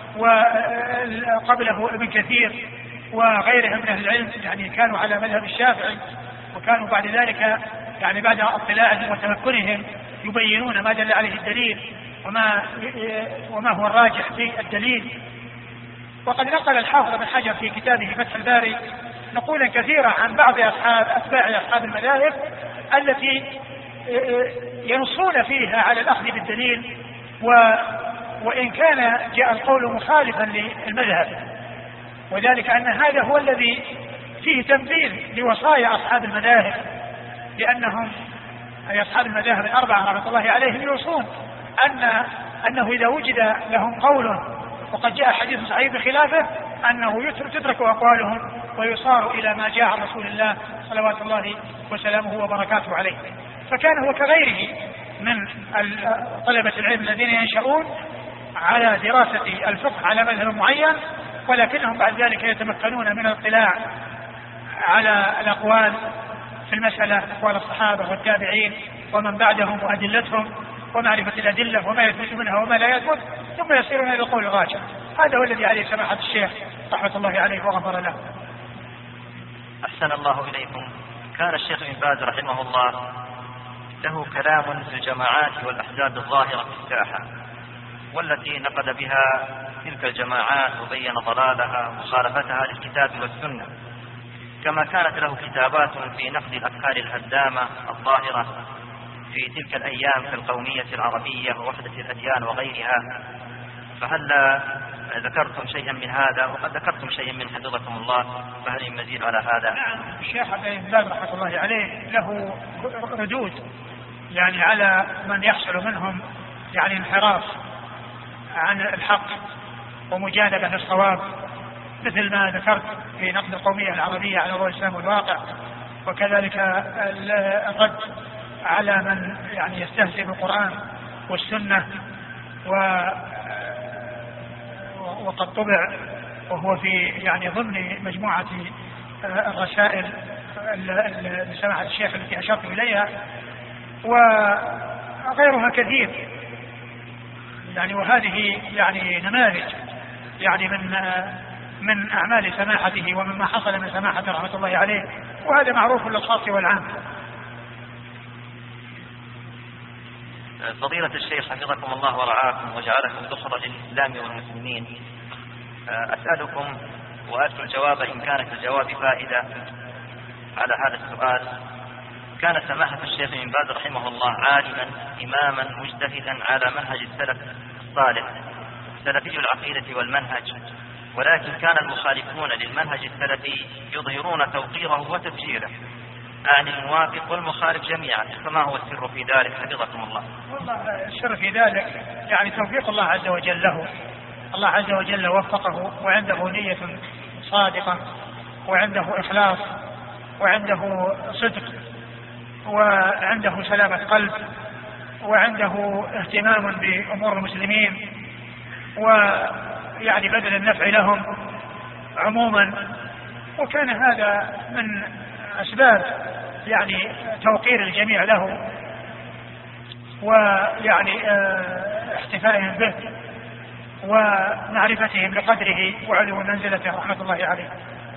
وقبله ابن كثير وغيرهم من أهل العلم يعني كانوا على مذهب الشافعي، وكانوا بعد ذلك يعني بعد اطلاعهم وتمكنهم يبينون ما دل عليه الدليل وما هو الراجح في الدليل. وقد نقل الحافظ بن حجر في كتابه فتح الباري نقولا كثيرة عن بعض أتباع أصحاب المذاهب التي ينصون فيها على الأخذ بالدليل وإن كان جاء القول مخالفا للمذهب، وذلك أن هذا هو الذي فيه تنفيذ لوصايا أصحاب المذاهب، لأنهم أي أصحاب المذاهب الأربعة رحمة الله عليهم يوصون أنه إذا وجد لهم قول وقد جاء حديث صحيح بخلافه أنه تترك أقوالهم ويصار إلى ما جاء عن رسول الله صلوات الله وسلامه وبركاته عليه. فكان هو كغيره من طلبة العلم الذين ينشؤون على دراسة الفقه على مذهب معين، ولكنهم بعد ذلك يتمكنون من الاطلاع على الأقوال في المسألة، أقوال الصحابة والتابعين ومن بعدهم وأدلتهم ومعرفة الأدلة وما يثبت منها وما لا يثبت، ثم يصيرون إلى القول الراجح. هذا هو الذي عليه سماحة الشيخ رحمة الله عليه وغفر له. أحسن الله إليكم. كان الشيخ ابن باز رحمه الله له كلام في الجماعات والأحزاب الظاهرة في الساحة والتي نقد بها تلك الجماعات وبين ضلالها ومخالفتها للكتاب والسنة، كما كانت له كتابات في نقد الأفكار الهدامة الظاهرة في تلك الأيام في القومية العربية ووحدة الأديان وغيرها. فهل ذكرتم شيئا من هذا؟ وقد ذكرتم شيئا من حفظكم الله، فهل مزيد على هذا؟ نعم، الشيخ عبد العزيز بن باز رحمة الله عليه له ردود يعني على من يحصل منهم يعني انحراف عن الحق ومجانبة الصواب، مثل ما ذكرت في نقد القومية العربية على ضوء الإسلام والواقع، وكذلك الرد على من يعني يستهزئ بالقرآن والسنة وقد طبع وهو في يعني ضمن مجموعة الرسائل لسماحة الشيخ التي أشرت إليها، وغيرها كثير يعني. وهذه يعني نماذج يعني من أعمال سماحته ومما حصل من سماحته رحمة الله عليه، وهذا معروف للخاص والعام. فضيلة الشيخ حفظكم الله ورعاكم وجعلكم ذخرا للإسلام والمسلمين، أسألكم وأرجو الجواب إن كانت الجواب فائدة على هذا السؤال. كان سماحة الشيخ ابن باز رحمه الله عالما إماما مجتهدا على منهج السلف الصالح سلفي العقيدة والمنهج، ولكن كان المخالفون للمنهج السلفي يظهرون توقيره وتفجيره عن الموافق والمخالف جميعا، فما هو السر في ذلك حفظكم الله؟ والله السر في ذلك يعني توفيق الله عز وجل له. الله عز وجل وفقه وعنده نية صادقة وعنده إخلاص وعنده صدق وعنده سلامة قلب وعنده اهتمام بأمور المسلمين ويعني بذل النفع لهم عموما. وكان هذا من أسباب يعني توقير الجميع له ويعني احتفائهم به ومعرفتهم بقدره وعلو منزلته رحمة الله عليه.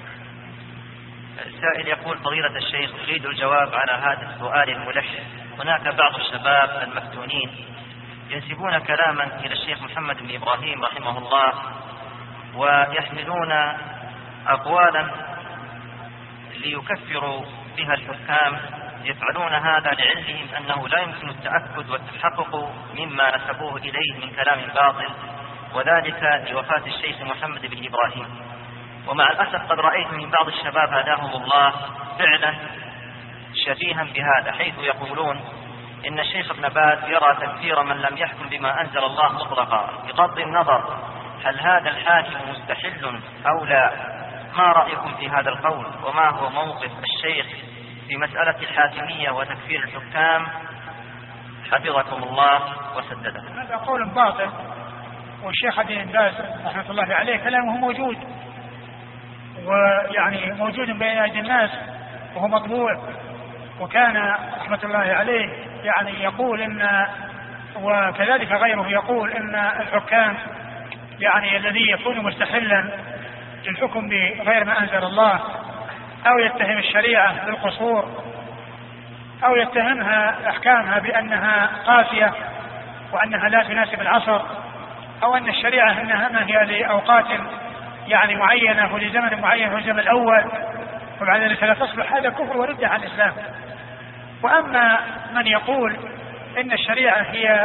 السائل يقول: فضيلة الشيخ، أريد الجواب على هذا السؤال الملح. هناك بعض الشباب المفتونين ينسبون كلاما إلى الشيخ محمد بن إبراهيم رحمه الله ويحملون أقوالا ليكفروا بها الحكام، يفعلون هذا لعلمهم أنه لا يمكن التأكد والتحقق مما نسبوه إليه من كلام باطل، وذلك لوفاة الشيخ محمد بن إبراهيم. ومع الأسف قد رأيت من بعض الشباب هداهم الله فعلا شبيها بهذا، حيث يقولون إن الشيخ ابن باز يرى تكفير من لم يحكم بما أنزل الله مطلقا بغض النظر هل هذا الحاكم مستحل أو لا. ما رأيكم في هذا القول؟ وما هو موقف الشيخ في مسألة الحاكمية وتكفير الحكام حفظكم الله وسدده؟ هذا قول باطل، والشيخ ابن باز رحمة الله عليه كلامه موجود ويعني موجود بين أيدي الناس وهو مطبوع، وكان رحمة الله عليه يعني يقول إن، وكذلك غيره يقول إن الحكام يعني الذي يكون مستحلا للحكم بغير ما أنزل الله أو يتهم الشريعة بالقصور أو يتهمها أحكامها بأنها قاسية وأنها لا تناسب العصر، أو أن الشريعة إنما هي لأوقات يعني معينة ولزمن معين والزمن الأول وبعد ذلك لا تصلح، هذا كفر وردة عن الإسلام. وأما من يقول إن الشريعة هي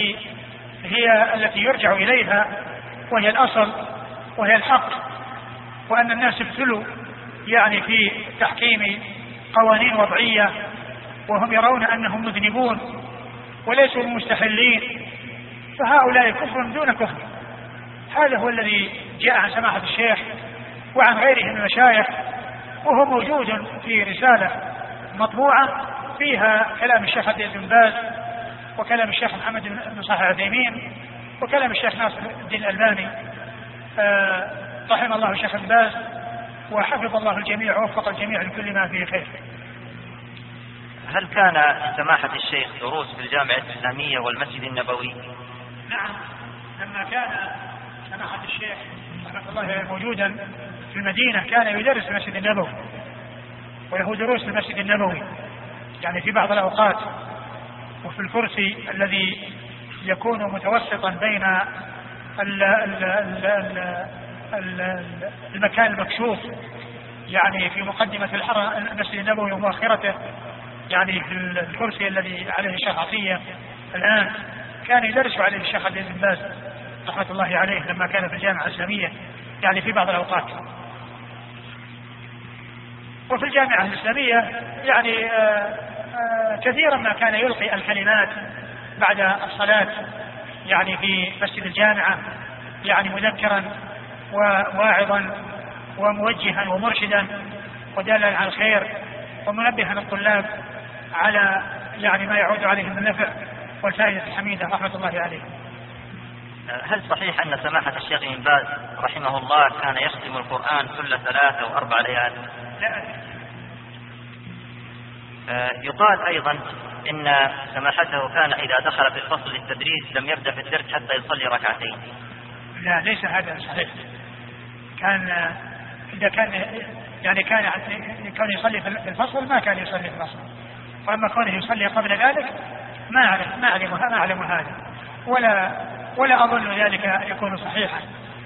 التي يرجع إليها وهي الأصل وهي الحق، وأن الناس ابتلوا يعني في تحكيم قوانين وضعية وهم يرون أنهم مذنبون وليسوا مستحلين، فهؤلاء كفر دون كفر. هذا هو الذي جاء عن سماحة الشيخ وعن غيره من المشايخ، وهو موجود في رسالة مطبوعة فيها كلام الشيخ عبد العزيز بن باز وكلام الشيخ محمد بن صالح العثيمين وكلام الشيخ ناصر الدين الألباني رحم الله الشيخ بن باز وحفظ الله الجميع ووفق الجميع لكل ما فيه خير. هل كان لسماحة الشيخ دروس في الجامعة الإسلامية والمسجد النبوي؟ نعم، لما كان سماحة الشيخ رحمه الله موجودا في المدينة كان يدرس في المسجد النبوي وله دروس في المسجد النبوي يعني في بعض الأوقات، وفي الكرسي الذي يكون متوسطا بين المكان المكشوف يعني في مقدمة المسجد النبوي ومؤخرته، يعني في الكرسي الذي عليه الشيخ عطية الآن كان يدرس عليه الشيخ عبد العزيز بن باز رحمة الله عليه لما كان في الجامعة الإسلامية يعني في بعض الأوقات. وفي الجامعة الإسلامية يعني كثيرا ما كان يلقي الكلمات بعد الصلاة يعني في مسجد الجامعة، يعني مذكرا وواعظا وموجها ومرشدا ودالا على الخير ومنبها الطلاب على يعني ما يعود عليهم من النفع والفائدة الحميدة رحمة الله عليه. هل صحيح أن سماحة الشيخ بن باز رحمه الله كان يختم القرآن كل 3 أو 4 ليال؟ لا. يقال أيضا إن سماحته كان إذا دخل في الفصل للتدريس لم يبدأ في الدرس حتى يصلي ركعتين. لا، ليس هذا صحيح. كان إذا كان يعني كان يصلي في الفصل ما كان يصلي في الفصل، وأما كونه يصلي قبل ذلك ما أعلم هذا ولا أظن ذلك يكون صحيحا،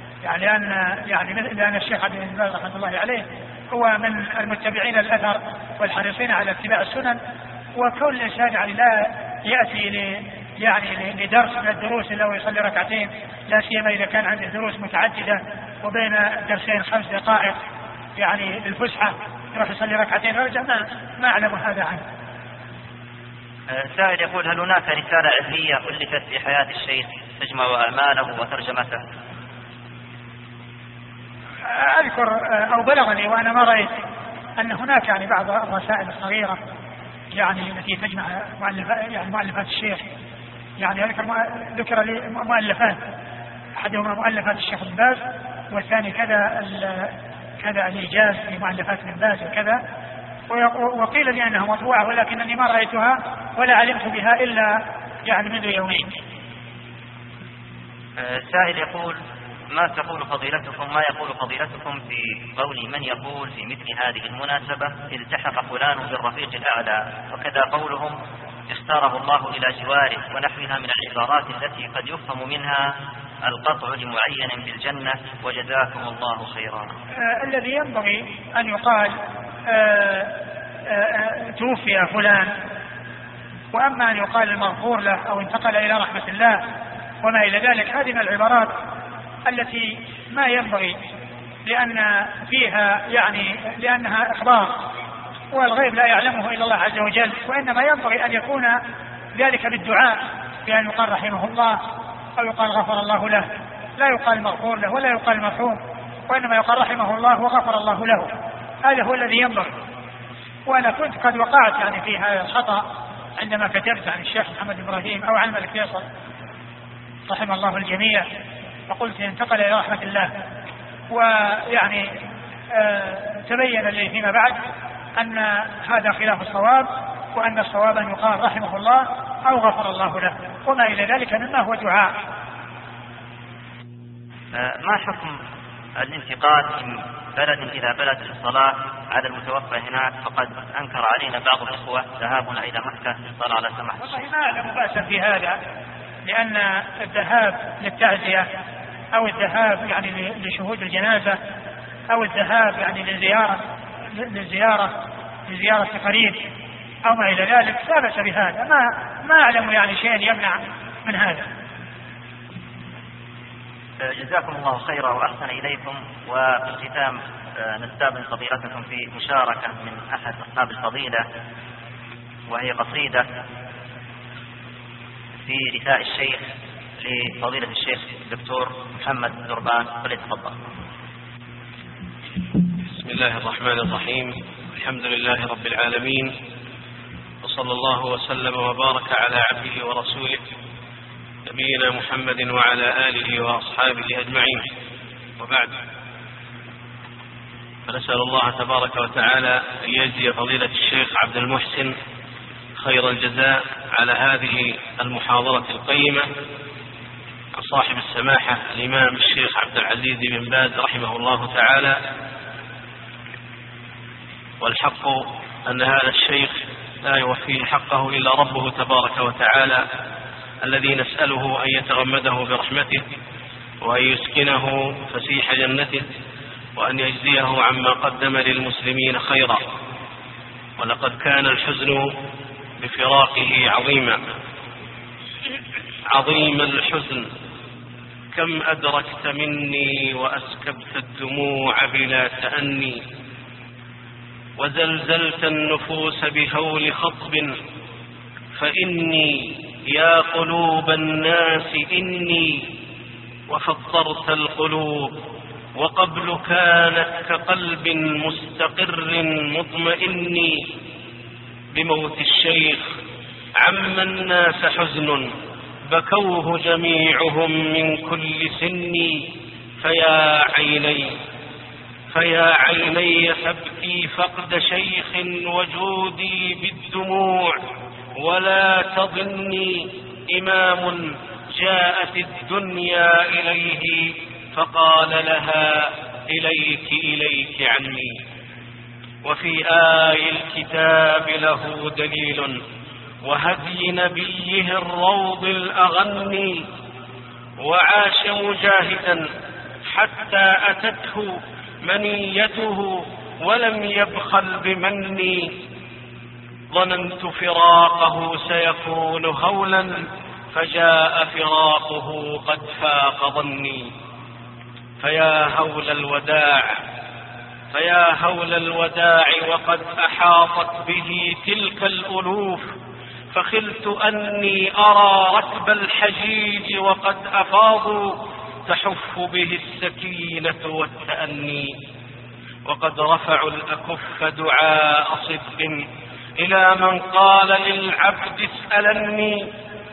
لأن الشيخ عبد العزيز رحمه الله عليه هو من المتبعين الأثر والحريصين على اتباع السنن، وكل إنسان يعني لا يأتي لدرس من الدروس إلا ويصلي ركعتين، لا سيما إذا كان عنده دروس متعددة وبين الدرسين 5 دقائق يعني للفسحة يروح يصلي ركعتين ويرجع. ما أعلم هذا عنه. سائل يقول: هل هناك رسالة علمية ألفت في حياة الشيخ تجمع أعماله وترجمته؟ أذكر أو بلغني وأنا ما رأيت أن هناك يعني بعض الرسائل الصغيرة يعني التي تجمع مؤلفات الشيخ. يعني ذكر لي مؤلفات، أحدهما مؤلفات الشيخ بن باز، والثاني كذا الإيجاز في مؤلفات ابن باز وكذا. وقيل لي أنها مطبوعة ولكنني ما رأيتها ولا علمت بها إلا يعني منذ يومين. سائل يقول: ما تقول فضيلتكم في قول من يقول في مثل هذه المناسبة التحق فلان بالرفيق الأعلى، وكذا قولهم اختاره الله إلى جواره، ونحوها من العبارات التي قد يفهم منها القطع لمعين بالجنة، وجزاكم الله خيرا. الذي ينبغي أن يقال توفي فلان، وأما أن يقال المغفور له أو انتقل إلى رحمة الله وما إلى ذلك، هذه من العبارات التي ما ينبغي، لأن فيها لأنها إخبار، والغيب لا يعلمه إلا الله عز وجل، وإنما ينبغي أن يكون ذلك بالدعاء، بأن يقال رحمه الله أو يقال غفر الله له، لا يقال مغفور له ولا يقال مرحوم، وإنما يقال رحمه الله وغفر الله له. هذا هو الذي ينبغي. وأنا كنت قد وقعت في هذا الخطأ عندما كتبت عن الشيخ محمد إبراهيم أو عن الملك فيصل رحمه الله الجميع، فقلت انتقل إلى رحمة الله، تبين لي فيما بعد أن هذا خلاف الصواب، وأن الصواب أن يقال رحمه الله أو غفر الله له، وما إلى ذلك مما هو دعاء. ما حكم الانتقال من بلد إلى بلد للصلاة على المتوفى هناك؟ فقد أنكر علينا بعض الإخوة ذهابنا إلى مكة للصلاة على سماح الشيخ. والله ما أعلم بأسا في هذا، لأن الذهاب للتعزية أو الذهاب لشهود الجنازة أو الذهاب لزيارة قريب أو ما إلى ذلك لا بأس بهذا. ما أعلم شيء يمنع من هذا. جزاكم الله خيرا وأحسن إليكم. وفي الختام نستأذن فضيلتكم في مشاركة من أحد أصحاب الفضيلة، وهي قصيدة في رثاء الشيخ لفضيلة الشيخ الدكتور محمد دربان، فليتفضل. بسم الله الرحمن الرحيم. الحمد لله رب العالمين، وصلى الله وسلم وبارك على عبده ورسوله نبينا محمد وعلى آله وأصحابه أجمعين، وبعد، فنسأل الله تبارك وتعالى أن يجزي فضيلة الشيخ عبد المحسن خير الجزاء على هذه المحاضرة القيمة عن صاحب السماحة الإمام الشيخ عبد العزيز بن باز رحمه الله تعالى. والحق أن هذا الشيخ لا يوفيه حقه إلا ربه تبارك وتعالى، الذي نسأله أن يتغمده برحمته وأن يسكنه فسيح جنته وأن يجزيه عما قدم للمسلمين خيرا. ولقد كان الحزن بفراقه عظيم الحزن، كم أدركت مني وأسكبت الدموع بلا تأني، وزلزلت النفوس بهول خطب، فإني يا قلوب الناس إني، وفطرت القلوب وقبل كانت كقلب مستقر مطمئن. بموت الشيخ عم الناس حزن، بكوه جميعهم من كل سن، فيا عيني فابكي فقد شيخ وجودي بالدموع، ولا تظني إمام جاءت الدنيا إليه فقال لها إليك عني. وفي آي الكتاب له دليل، وهدي نبيه الروض الأغني، وعاش مجاهدا حتى أتته منيته ولم يبخل بمني. ظننت فراقه سيكون هولا، فجاء فراقه قد فاق ظني. فيا هول الوداع وقد أحاطت به تلك الألوف، فخلت أني أرى ركب الحجيج وقد أفاضوا، تحف به السكينة والتأني. وقد رفعوا الأكف دعاء صدق، إلى من قال للعبد اسألني،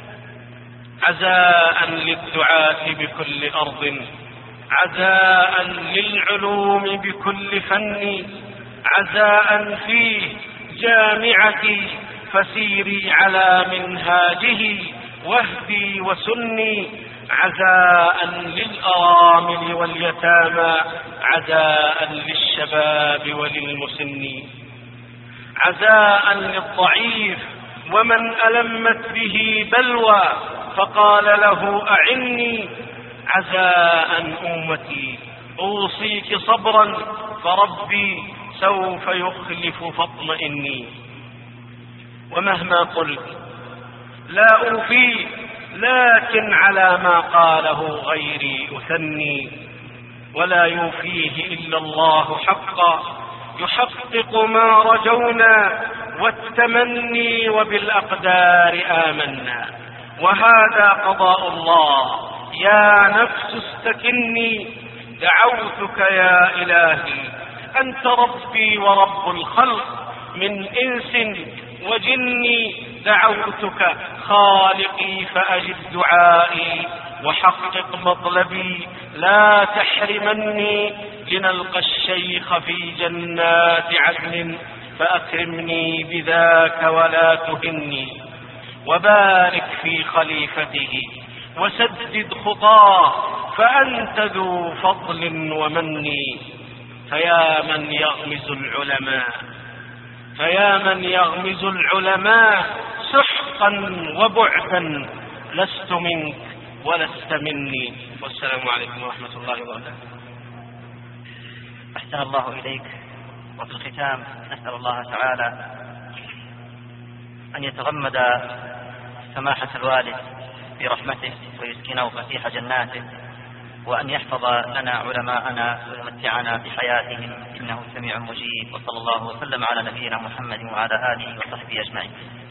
عزاء للدعاة بكل أرض، عزاء للعلوم بكل فن، عزاء فيه جامعتي فسيري على منهاجه واهدي وسني، عزاء للأرامل واليتامى، عزاء للشباب وللمسن، عزاء للضعيف ومن ألمت به بلوى فقال له أعني، عزاء أمتي أوصيك صبرا فربي سوف يخلف فاطمئني. ومهما قلت لا أوفي، لكن على ما قاله غيري أثني، ولا يوفيه إلا الله حقا يحقق ما رجونا والتمني، وبالأقدار آمنا وهذا قضاء الله. يا نفس استكني دعوتك يا إلهي، أنت ربي ورب الخلق من إنس وجني، دعوتك خالقي فأجب دعائي وحقق مطلبي، لا تحرمني لنلقى الشيخ في جنات عدن، فأكرمني بذاك ولا تهني، وبارك في خليفته وسدد خطاه فأنت ذو فضل ومن. فيا من يغمز العلماء سحقا وبعدا، لست منك ولست مني. والسلام عليكم ورحمة الله وبركاته. أحسن الله إليك. وفي الختام نسأل الله تعالى أن يتغمد سماحة الوالد برحمته ويسكنه فسيح جناته، وأن يحفظ لنا علماءنا ويمتعنا بحياتهم إنه سميع مجيب. وصلى الله وسلم على نبينا محمد وعلى آله وصحبه أجمعين.